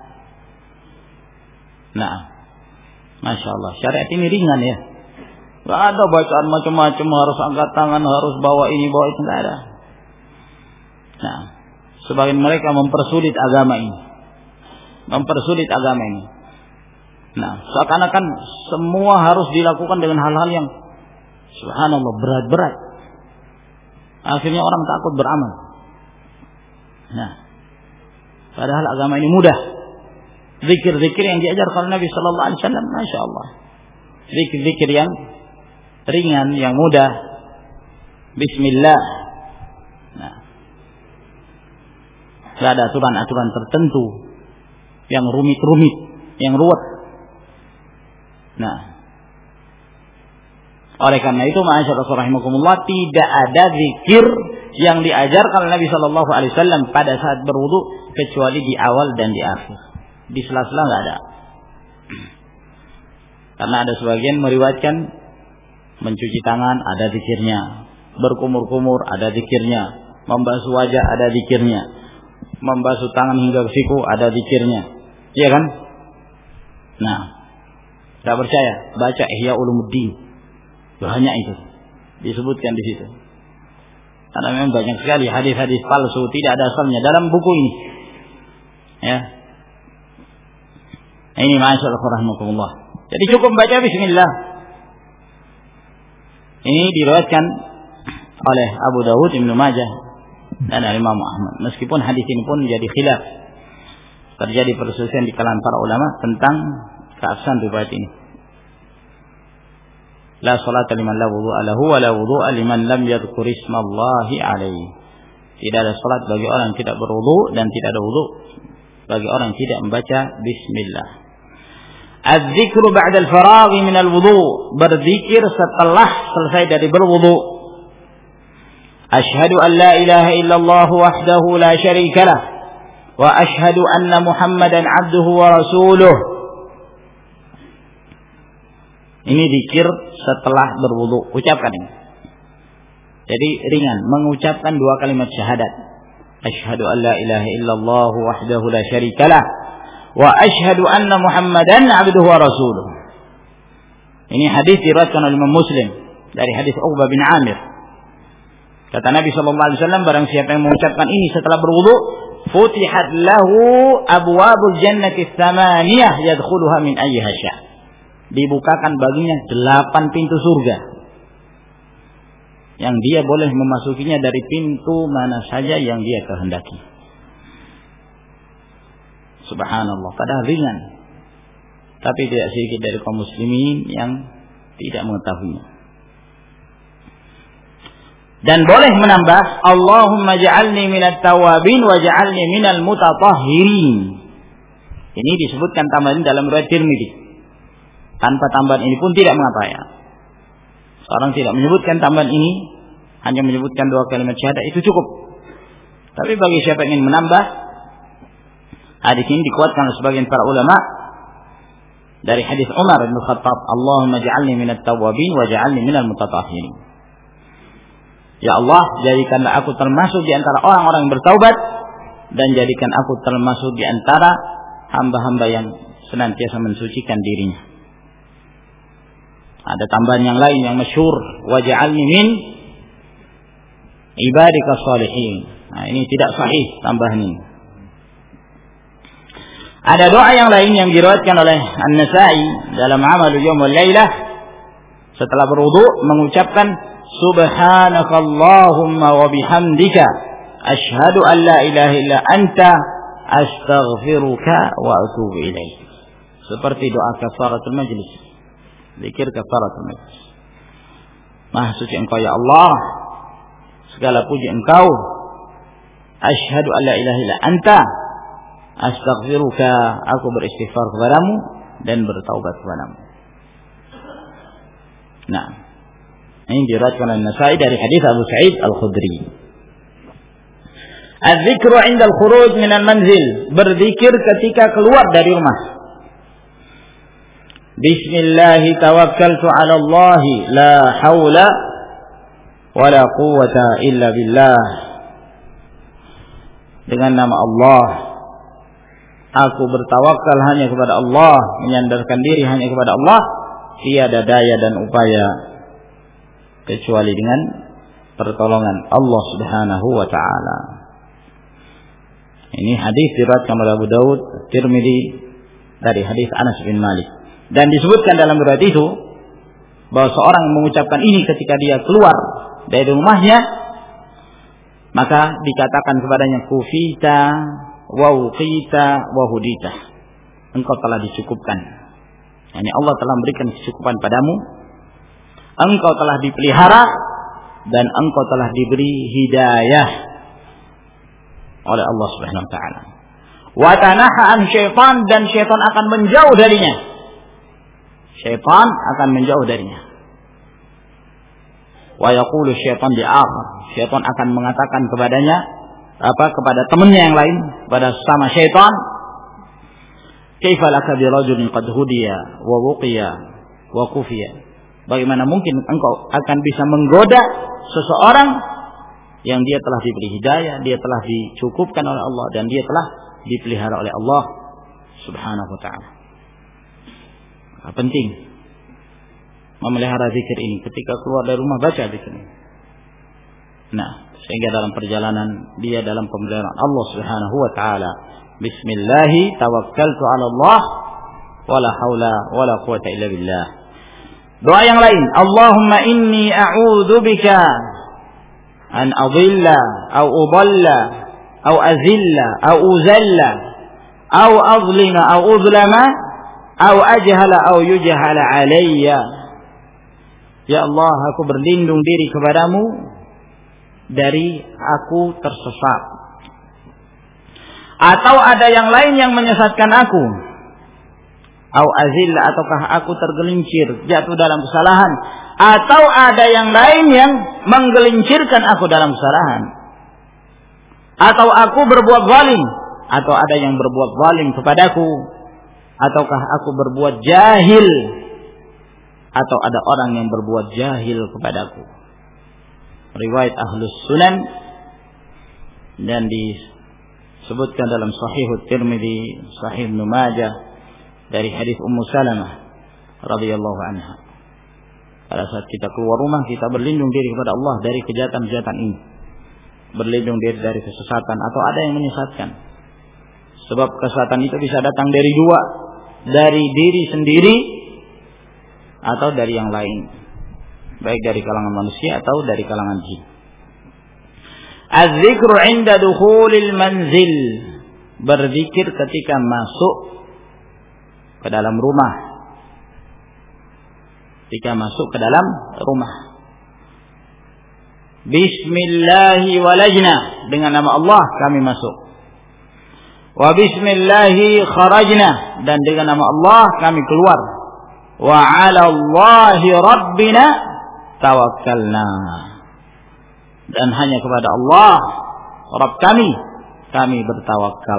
Nah, Masya Allah, syariat ini ringan ya. Gak ada bacaan macam-macam, harus angkat tangan, harus bawa ini, bawa itu, gak ada. Nah, sebagian mereka mempersulit agama ini. Mempersulit agama ini. Nah, seakan-akan semua harus dilakukan dengan hal-hal yang subhanallah berat-berat. Akhirnya orang takut beramal. Nah, padahal agama ini mudah. Zikir-zikir yang diajarkan Nabi sallallahu alaihi wasallam, Masya Allah. Zikir-zikir yang ringan, yang mudah. Bismillah. Nah, tidak ada aturan-aturan tertentu yang rumit-rumit, yang ruwet. Nah, oleh karena itu, ma'asyiral rahimakumullah, tidak ada zikir yang diajarkan Nabi sallallahu alaihi wasallam pada saat berwudu kecuali di awal dan di akhir. Di sela-sela enggak ada. Karena ada sebagian meriwayatkan mencuci tangan ada zikirnya, berkumur-kumur ada zikirnya, membasuh wajah ada zikirnya, membasuh tangan hingga ke siku ada zikirnya. Iya kan? Nah, tidak percaya, baca Ihya Ulumuddin. Banyak itu disebutkan di situ. Karena memang banyak sekali hadis-hadis palsu tidak ada asalnya dalam buku ini. Ya. Ini ma'asyiral rahimakumullah. Jadi cukup baca bismillah. Ini diriwayatkan oleh Abu Dawud, Ibnu Majah dan Imam Ahmad. Meskipun hadis ini pun menjadi khilaf. Terjadi perselisihan di kalangan para ulama tentang keabsahan riwayat ini. La salata liman la wudu'a lahu wa la wudu'a liman lam yadhkur ismallahi alaihi. Tidak ada salat bagi orang yang tidak berwudu dan tidak ada wudu bagi orang yang tidak membaca bismillah. Az-zikru ba'da al-faragh min al-wudu, berzikir setelah selesai dari berwudu. Asyhadu an la ilaha illallah wahdahu la syarika lah wa asyhadu anna Muhammadan 'abduhu wa rasuluh. Ini zikir setelah berwudu, ucapkan ini. Jadi ringan, mengucapkan dua kalimat syahadat. Asyhadu an la ilaha illallah wahdahu la syarika lah wa asyhadu anna Muhammadan 'abduhu wa rasuluh. Ini hadis diriwayatkan oleh Imam Muslim dari hadis Uqbah bin Amir. Kata Nabi sallallahu alaihi wasallam, barang siapa yang mengucapkan ini setelah berwudu, futihat lahu abwabul jannati tsamaniyah yadkhuluha min ayyiha sya'. Dibukakan baginya delapan pintu surga yang dia boleh memasukinya dari pintu mana saja yang dia kehendaki. Subhanallah, padahal ringan, tapi tidak sedikit dari kaum muslimin yang tidak mengetahuinya. Dan boleh menambah, Allahumma ja'alni minat tawabin wa ja'alni minal mutatahhirin. Ini disebutkan tambahan dalam riwayat Tirmidzi. Tanpa tambahan ini pun tidak mengapa ya. Seorang tidak menyebutkan tambahan ini, hanya menyebutkan dua kalimat syahadat itu cukup. Tapi bagi siapa yang ingin menambah, hadis ini dikuatkan oleh sebagian para ulama dari hadis Umar bin Khattab, Allahumma ja'alni minat tawabin wa ja'alni minal mutatahhirin. Ya Allah, jadikanlah aku termasuk di antara orang-orang yang bertaubat dan jadikan aku termasuk di antara hamba-hamba yang senantiasa mensucikan dirinya. Ada tambahan yang lain yang masyhur, waj'alni min ibadika shalihin. Nah, ini tidak sahih tambahan ini. Ada doa yang lain yang diriwayatkan oleh An-Nasa'i dalam Amalul Yaum wal Lailah setelah berwudu mengucapkan subhanakallahumma wa bihamdika asyhadu an la ilaha illa anta astaghfiruka wa atubu ilaik. Seperti doa kafaratul majlis. Zikir kafaratul majlis. Maha suci Engkau ya Allah, segala puji Engkau. Asyhadu an la ilaha illa anta astaghfiruka, aku beristighfar kepadamu dan bertaubat kepadamu. Nah, ini diriwayatkan oleh Nasa'i dari hadis Abu Sa'id Al-Khudri. Az-zikru 'inda al-khuruj min al-manzil, berzikir ketika keluar dari rumah. Bismillahi tawakkaltu 'ala Allah, la haula wa la quwwata illa billah. Dengan nama Allah, aku bertawakal hanya kepada Allah, menyandarkan diri hanya kepada Allah, tiada daya dan upaya kecuali dengan pertolongan Allah Subhanahu wa taala. Ini hadis diriwayatkan oleh Abu Dawud, Tirmidzi dari hadis Anas bin Malik. Dan disebutkan dalam riwayat itu bahwa seorang mengucapkan ini ketika dia keluar dari rumahnya, maka dikatakan kepadanya kufita wa uqita wa hudita. Engkau telah dicukupkan. Yani Allah telah memberikan kecukupan padamu. Engkau telah dipelihara dan engkau telah diberi hidayah oleh Allah Subhanahu wa taala. Wa tanaha an syaitan, dan syaitan akan menjauh darinya. Syaitan akan menjauh darinya. Wa yaqulu syaitan di akhir, syaitan akan mengatakan kepadanya, apa kepada temannya yang lain, kepada sama syaitan, kaifa laka bi rajulin qad hudiya wa wuqiya wa kufiya. Bagaimana mungkin engkau akan bisa menggoda seseorang yang dia telah diberi hidayah, dia telah dicukupkan oleh Allah, dan dia telah dipelihara oleh Allah Subhanahu wa ta'ala. Penting memelihara zikir ini. Ketika keluar dari rumah, baca zikir ini. Nah, sehingga dalam perjalanan dia dalam pemeliharaan Allah Subhanahu wa ta'ala. Bismillahi tawakkaltu 'ala Allah wala haula wala quwwata illa billah. Doa yang lain, Allahumma inni a'udzu bika an adilla au udalla au azilla au uzalla au azlima au uzlama au ajhala au yujhala alayya. Ya Allah, aku berlindung diri kepadamu dari aku tersesat, atau ada yang lain yang menyesatkan aku, au azilla, ataukah aku tergelincir jatuh dalam kesalahan, atau ada yang lain yang menggelincirkan aku dalam kesalahan, atau aku berbuat zalim, atau ada yang berbuat zalim kepadaku, ataukah aku berbuat jahil, atau ada orang yang berbuat jahil kepadaku. Riwayat Ahlus Sunan, dan disebutkan dalam Sahih Tirmidzi, Sahih Ibnu Majah dari hadis Ummu Salamah radhiyallahu anha. Pada saat kita keluar rumah, kita berlindung diri kepada Allah dari kejahatan-kejahatan ini, berlindung diri dari kesesatan atau ada yang menyesatkan. Sebab kesesatan itu bisa datang dari dua, dari diri sendiri atau dari yang lain, baik dari kalangan manusia atau dari kalangan jin. Az-zikru 'inda dukhulil manzil, berzikir ketika masuk ke dalam rumah. Ketika masuk ke dalam rumah. Bismillahi walajna, dengan nama Allah kami masuk. Wa bismillahi kharajna, dan dengan nama Allah kami keluar. Wa 'ala Allahi rabbina tawakkalna, dan hanya kepada Allah Rabb kami kami bertawakal.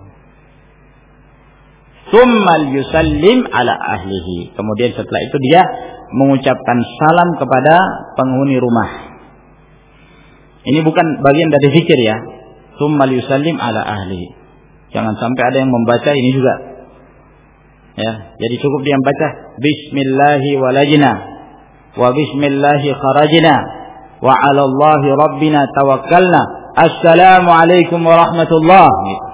Tsumma yusallim ala ahlihi, kemudian setelah itu dia mengucapkan salam kepada penghuni rumah. Ini bukan bagian dari zikir ya. Tsumma yusallim ala ahlihi, jangan sampai ada yang membaca ini juga ya. Jadi cukup dia membaca bismillahi walajna wa bismillahi kharajna wa 'ala Allahi rabbina tawakkalna, assalamu alaikum warahmatullah gitu.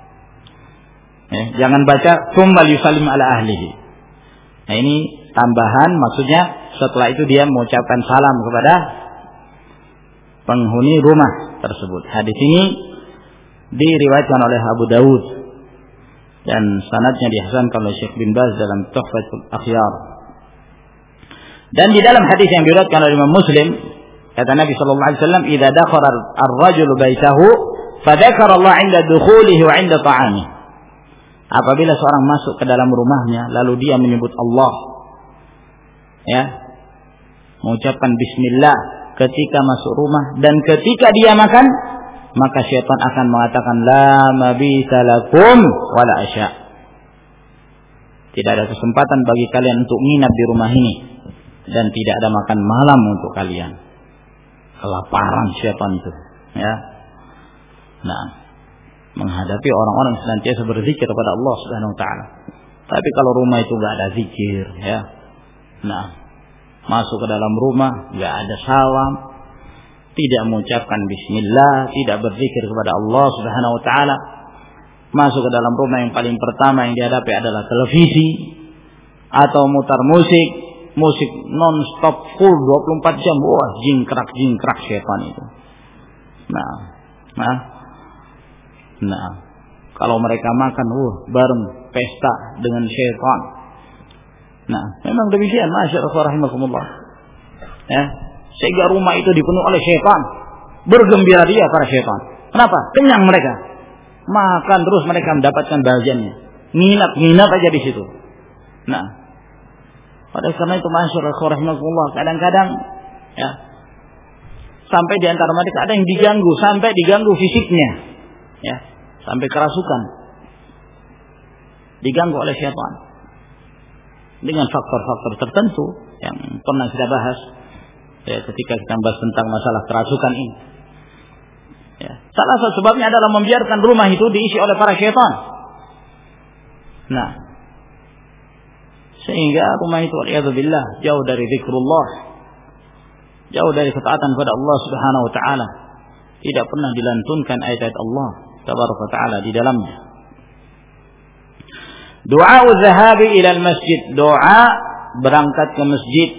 Ya, jangan baca tsumma yusallim ala ahlihi. Nah, ini tambahan, maksudnya setelah itu dia mengucapkan salam kepada penghuni rumah tersebut. Hadis ini diriwayatkan oleh Abu Dawud dan sanadnya dihasankan oleh Syekh bin Baz dalam Tuhfatul Akhyar. Dan di dalam hadis yang diriwayatkan oleh Imam Muslim, kata Nabi sallallahu alaihi wasallam, "Idza dakhala ar-rajulu baitahu fa dzakara Allah 'inda dukhulihi wa 'inda ta'amihi." Apabila seorang masuk ke dalam rumahnya lalu dia menyebut Allah, ya, mengucapkan bismillah ketika masuk rumah dan ketika dia makan, maka syaitan akan mengatakan la mabita lakum wala asya. Tidak ada kesempatan bagi kalian untuk nginap di rumah ini dan tidak ada makan malam untuk kalian. Kelaparan syaitan itu, ya. Nah, menghadapi orang-orang yang senantiasa berzikir kepada Allah Subhanahu wa taala. Tapi kalau rumah itu enggak ada zikir, ya. Nah, masuk ke dalam rumah enggak ada salam, tidak mengucapkan bismillah, tidak berzikir kepada Allah Subhanahu wa taala. Masuk ke dalam rumah, yang paling pertama yang dihadapi adalah televisi atau mutar musik, musik non-stop full dua puluh empat jam. Wah, jingkrak-jingkrak syaitan itu. Nah, nah, nah, kalau mereka makan, wah, bareng pesta dengan syaitan. Nah, memang demikian, masyaallah rahimakumullah. Ya, sehingga rumah itu dipenuhi oleh syaitan. Bergembira dia para syaitan. Kenapa? Kenyang mereka. Makan terus mereka mendapatkan bahagiannya. Nginap-nginap aja di situ. Nah, pada karena itu masyaallah rahimakumullah, kadang-kadang ya, sampai di antara mereka ada yang diganggu, sampai diganggu fisiknya. Ya, sampai kerasukan, diganggu oleh syaitan dengan faktor-faktor tertentu yang pernah kita bahas ya, ketika kita bahas tentang masalah kerasukan ini. Ya, salah satu sebabnya adalah membiarkan rumah itu diisi oleh para syaitan. Nah, sehingga rumah itu waliyadzubillah jauh dari zikrullah, jauh dari ketaatan kepada Allah Subhanahu wa taala. Tidak pernah dilantunkan ayat-ayat Allah tabaraka wa taala di dalamnya. Doa zahabi ila masjid, doa berangkat ke masjid.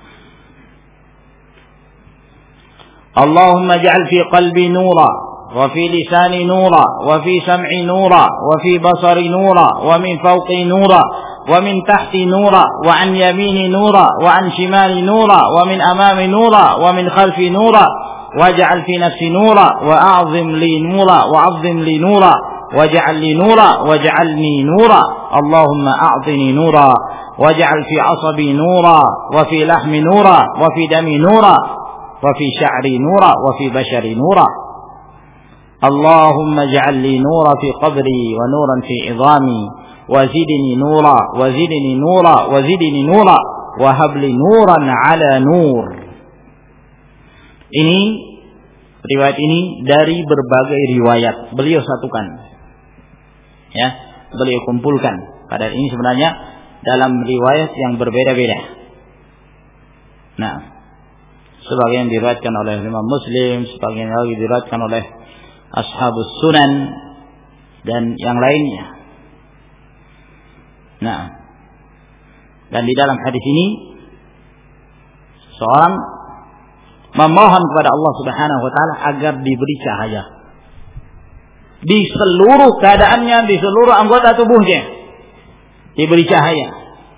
Allahumma ja'al fi qalbi nura wa fi lisani nura wa fi sam'i nura wa fi basari nura wa min fawqi nura wa min tahti nura wa an yamini nura wa an shimali nura wa min amami nura wa min khalfi nura waj'al fi nafsi nura wa a'zim li nura wa 'azzim li nura waj'al li nura waj'alni nura Allahumma a'tini nura waj'al fi 'asabi nura wa fi lahmi nura wa fi dami nura wa fi sya'ri nura wa fi bashari nura Allahumma ij'al li nura fi qabri wa nuran fi 'idhami wa zidni nura wa zidni nura wa zidni nura wa hab li nuran 'ala nur. Ini riwayat ini dari berbagai riwayat beliau satukan, ya, beliau kumpulkan. Padahal ini sebenarnya dalam riwayat yang berbeda-beda. Nah, sebagian diriwayatkan oleh Imam Muslim, sebagian lagi diriwayatkan oleh Ashabus Sunan dan yang lainnya. Nah, dan di dalam hadis ini seorang memohon kepada Allah Subhanahu wa taala agar diberi cahaya di seluruh keadaannya, di seluruh anggota tubuhnya, diberi cahaya.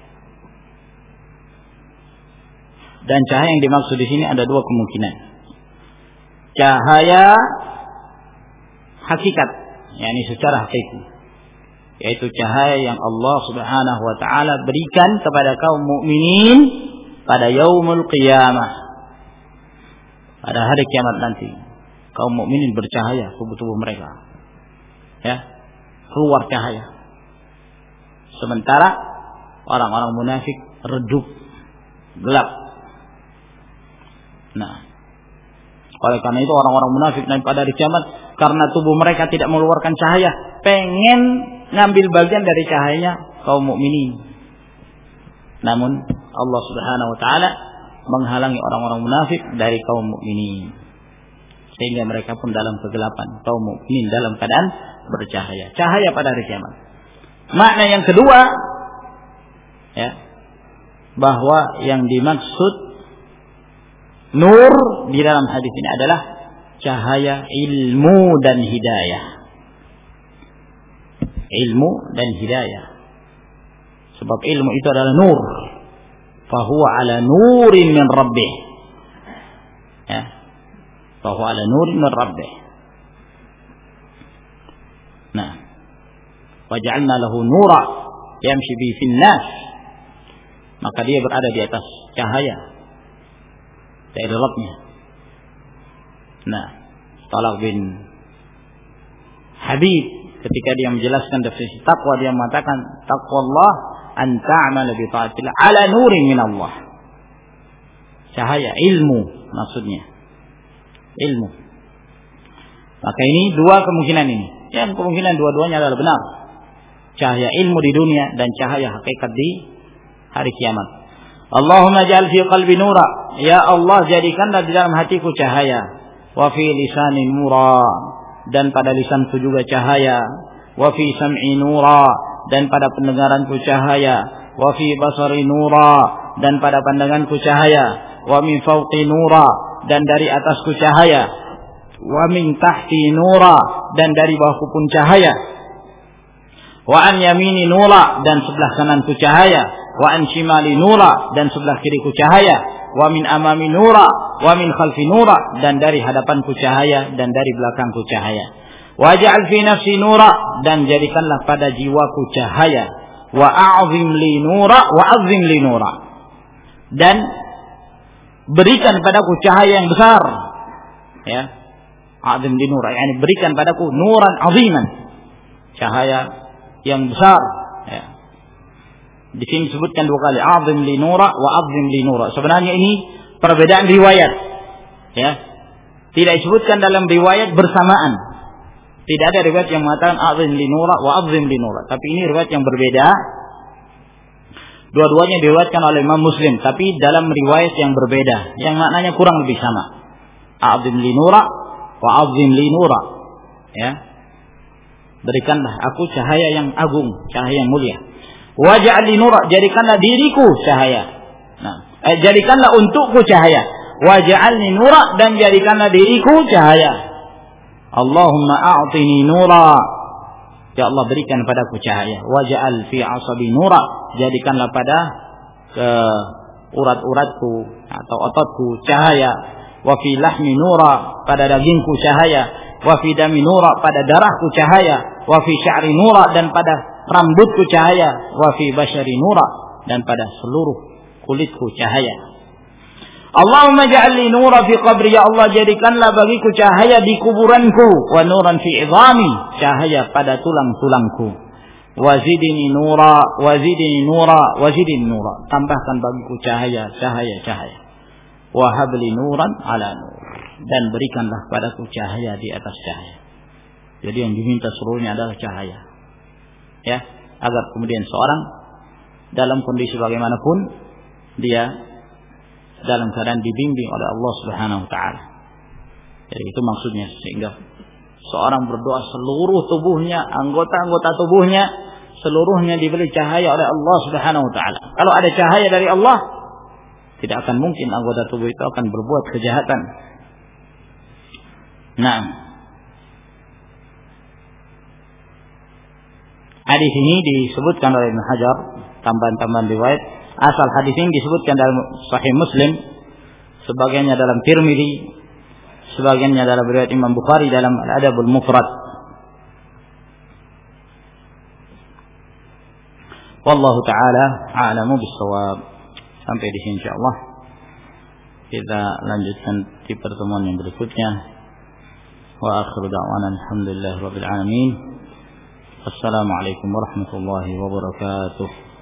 Dan cahaya yang dimaksud di sini ada dua kemungkinan. Cahaya hakikat, yakni secara hakiki, yaitu cahaya yang Allah Subhanahu wa taala berikan kepada kaum mukminin pada yaumul qiyamah. Pada hari kiamat nanti, kaum mukminin bercahaya tubuh-tubuh mereka. Ya, keluar cahaya. Sementara orang-orang munafik redup, gelap. Nah, oleh karena itu orang-orang munafik nanti pada hari kiamat, karena tubuh mereka tidak mengeluarkan cahaya, pengen ngambil bagian dari cahayanya kaum mukminin. Namun Allah Subhanahu wa taala menghalangi orang-orang munafik dari kaum mukminin, sehingga mereka pun dalam kegelapan, kaum mukminin dalam keadaan bercahaya, cahaya pada hari kiamat. Makna yang kedua, ya, bahwa yang dimaksud nur di dalam hadis ini adalah cahaya ilmu dan hidayah. Ilmu dan hidayah. Sebab ilmu itu adalah nur. Fahuwa ala nurin min rabbih. Ya. Fahuwa ala nurin min rabbih. Nah. Waja'alna lahu nura yamshi bihi fin nas. Maka dia berada di atas cahaya dari Rabbnya. Nah, Talaq bin Habib ketika dia menjelaskan definisi takwa, dia mengatakan taqwallah an ta'mala bi ta'atillah ala nurin min Allah. Cahaya ilmu maksudnya. Ilmu. Maka ini dua kemungkinan ini. Yang kemungkinan dua-duanya adalah benar. Cahaya ilmu di dunia dan cahaya hakikat di hari kiamat. Allahumma ja'al fi qalbi nura. Ya Allah, jadikanlah di dalam hatiku cahaya. Wa fi lisani nura. Dan pada lisanku juga cahaya. Wa fi sam'i nura. Dan pada pendengaranku cahaya. Wa fi basari nura. Dan pada pandanganku cahaya. Wa min fawqi nura. Dan dari atasku cahaya. Wa min tahti nura. Dan dari bawahku pun cahaya. Wa an yamini nura. Dan sebelah kananku cahaya. Wa an shimali nura. Dan sebelah kiriku cahaya. Wa min amami nura. Wa min khalfi nura. Dan dari hadapanku cahaya. Dan dari belakangku cahaya. Waj'al fi nafsi nura. Dan jadikanlah pada jiwaku cahaya. Wa a'zim li nura. Wa azim li nura. Dan berikan padaku cahaya yang besar. Ya. A'zim li nura. Yani berikan padaku nuran aziman. Cahaya yang besar. Ya. Di sini disebutkan dua kali, azim li nura wa azim li nura. Sebenarnya ini perbedaan riwayat. Ya. Tidak disebutkan dalam riwayat bersamaan. Tidak ada riwayat yang mengatakan azim li nura wa azim li nura. Tapi ini riwayat yang berbeda. Dua-duanya diriwayatkan oleh Imam Muslim, tapi dalam riwayat yang berbeda, yang maknanya kurang lebih sama. Azim li nura wa azim li nura. Ya. Berikanlah aku cahaya yang agung, cahaya yang mulia. Waj'al li nura, jadikanlah diriku cahaya. Nah, eh, jadikanlah untukku cahaya. Waj'al li nura, dan jadikanlah diriku cahaya. Allahumma a'tini nura. Ya Allah, berikan padaku cahaya. Waj'al fi 'asabi nura, jadikanlah pada ke urat-uratku atau ototku cahaya. Wa fi lahmi nura, pada dagingku cahaya. Wa fi dami nura, pada darahku cahaya. Wa fi sya'ri nura, dan pada rambutku cahaya. Wa fi basyari nura, dan pada seluruh kulitku cahaya. Allahumma ja'alni nura fi qabri, ya Allah, jadikanlah bagiku cahaya di kuburanku. Wa nuran fi 'idhami, cahaya pada tulang-tulangku. Wa zidni nura, wa zidni nura, wa zidni nura, tambahkan bagiku cahaya, cahaya, cahaya. Wa habli nuran ala nur, dan berikanlah padaku cahaya di atas cahaya. Jadi yang diminta seluruhnya adalah cahaya. Ya, agar kemudian seorang dalam kondisi bagaimanapun dia dalam keadaan dibimbing oleh Allah Subhanahu wa taala. Jadi itu maksudnya, sehingga seorang berdoa seluruh tubuhnya, anggota-anggota tubuhnya seluruhnya diberi cahaya oleh Allah Subhanahu wa taala. Kalau ada cahaya dari Allah, tidak akan mungkin anggota tubuh itu akan berbuat kejahatan. Nah, hadis ini disebutkan oleh Ibnu Hajar, tambahan-tambahan riwayat. Asal hadis ini disebutkan dalam Sahih Muslim, sebagiannya dalam Tirmidzi, sebagiannya dalam riwayat Imam Bukhari dalam Al-Adabul Mufrad. Wallahu taala a'lamu bis-shawab. Sampai di sini insyaallah. Kita lanjutkan di pertemuan yang berikutnya. Wa akhiru da'wana alhamdulillahirabbil alamin. Assalamualaikum warahmatullahi wabarakatuh.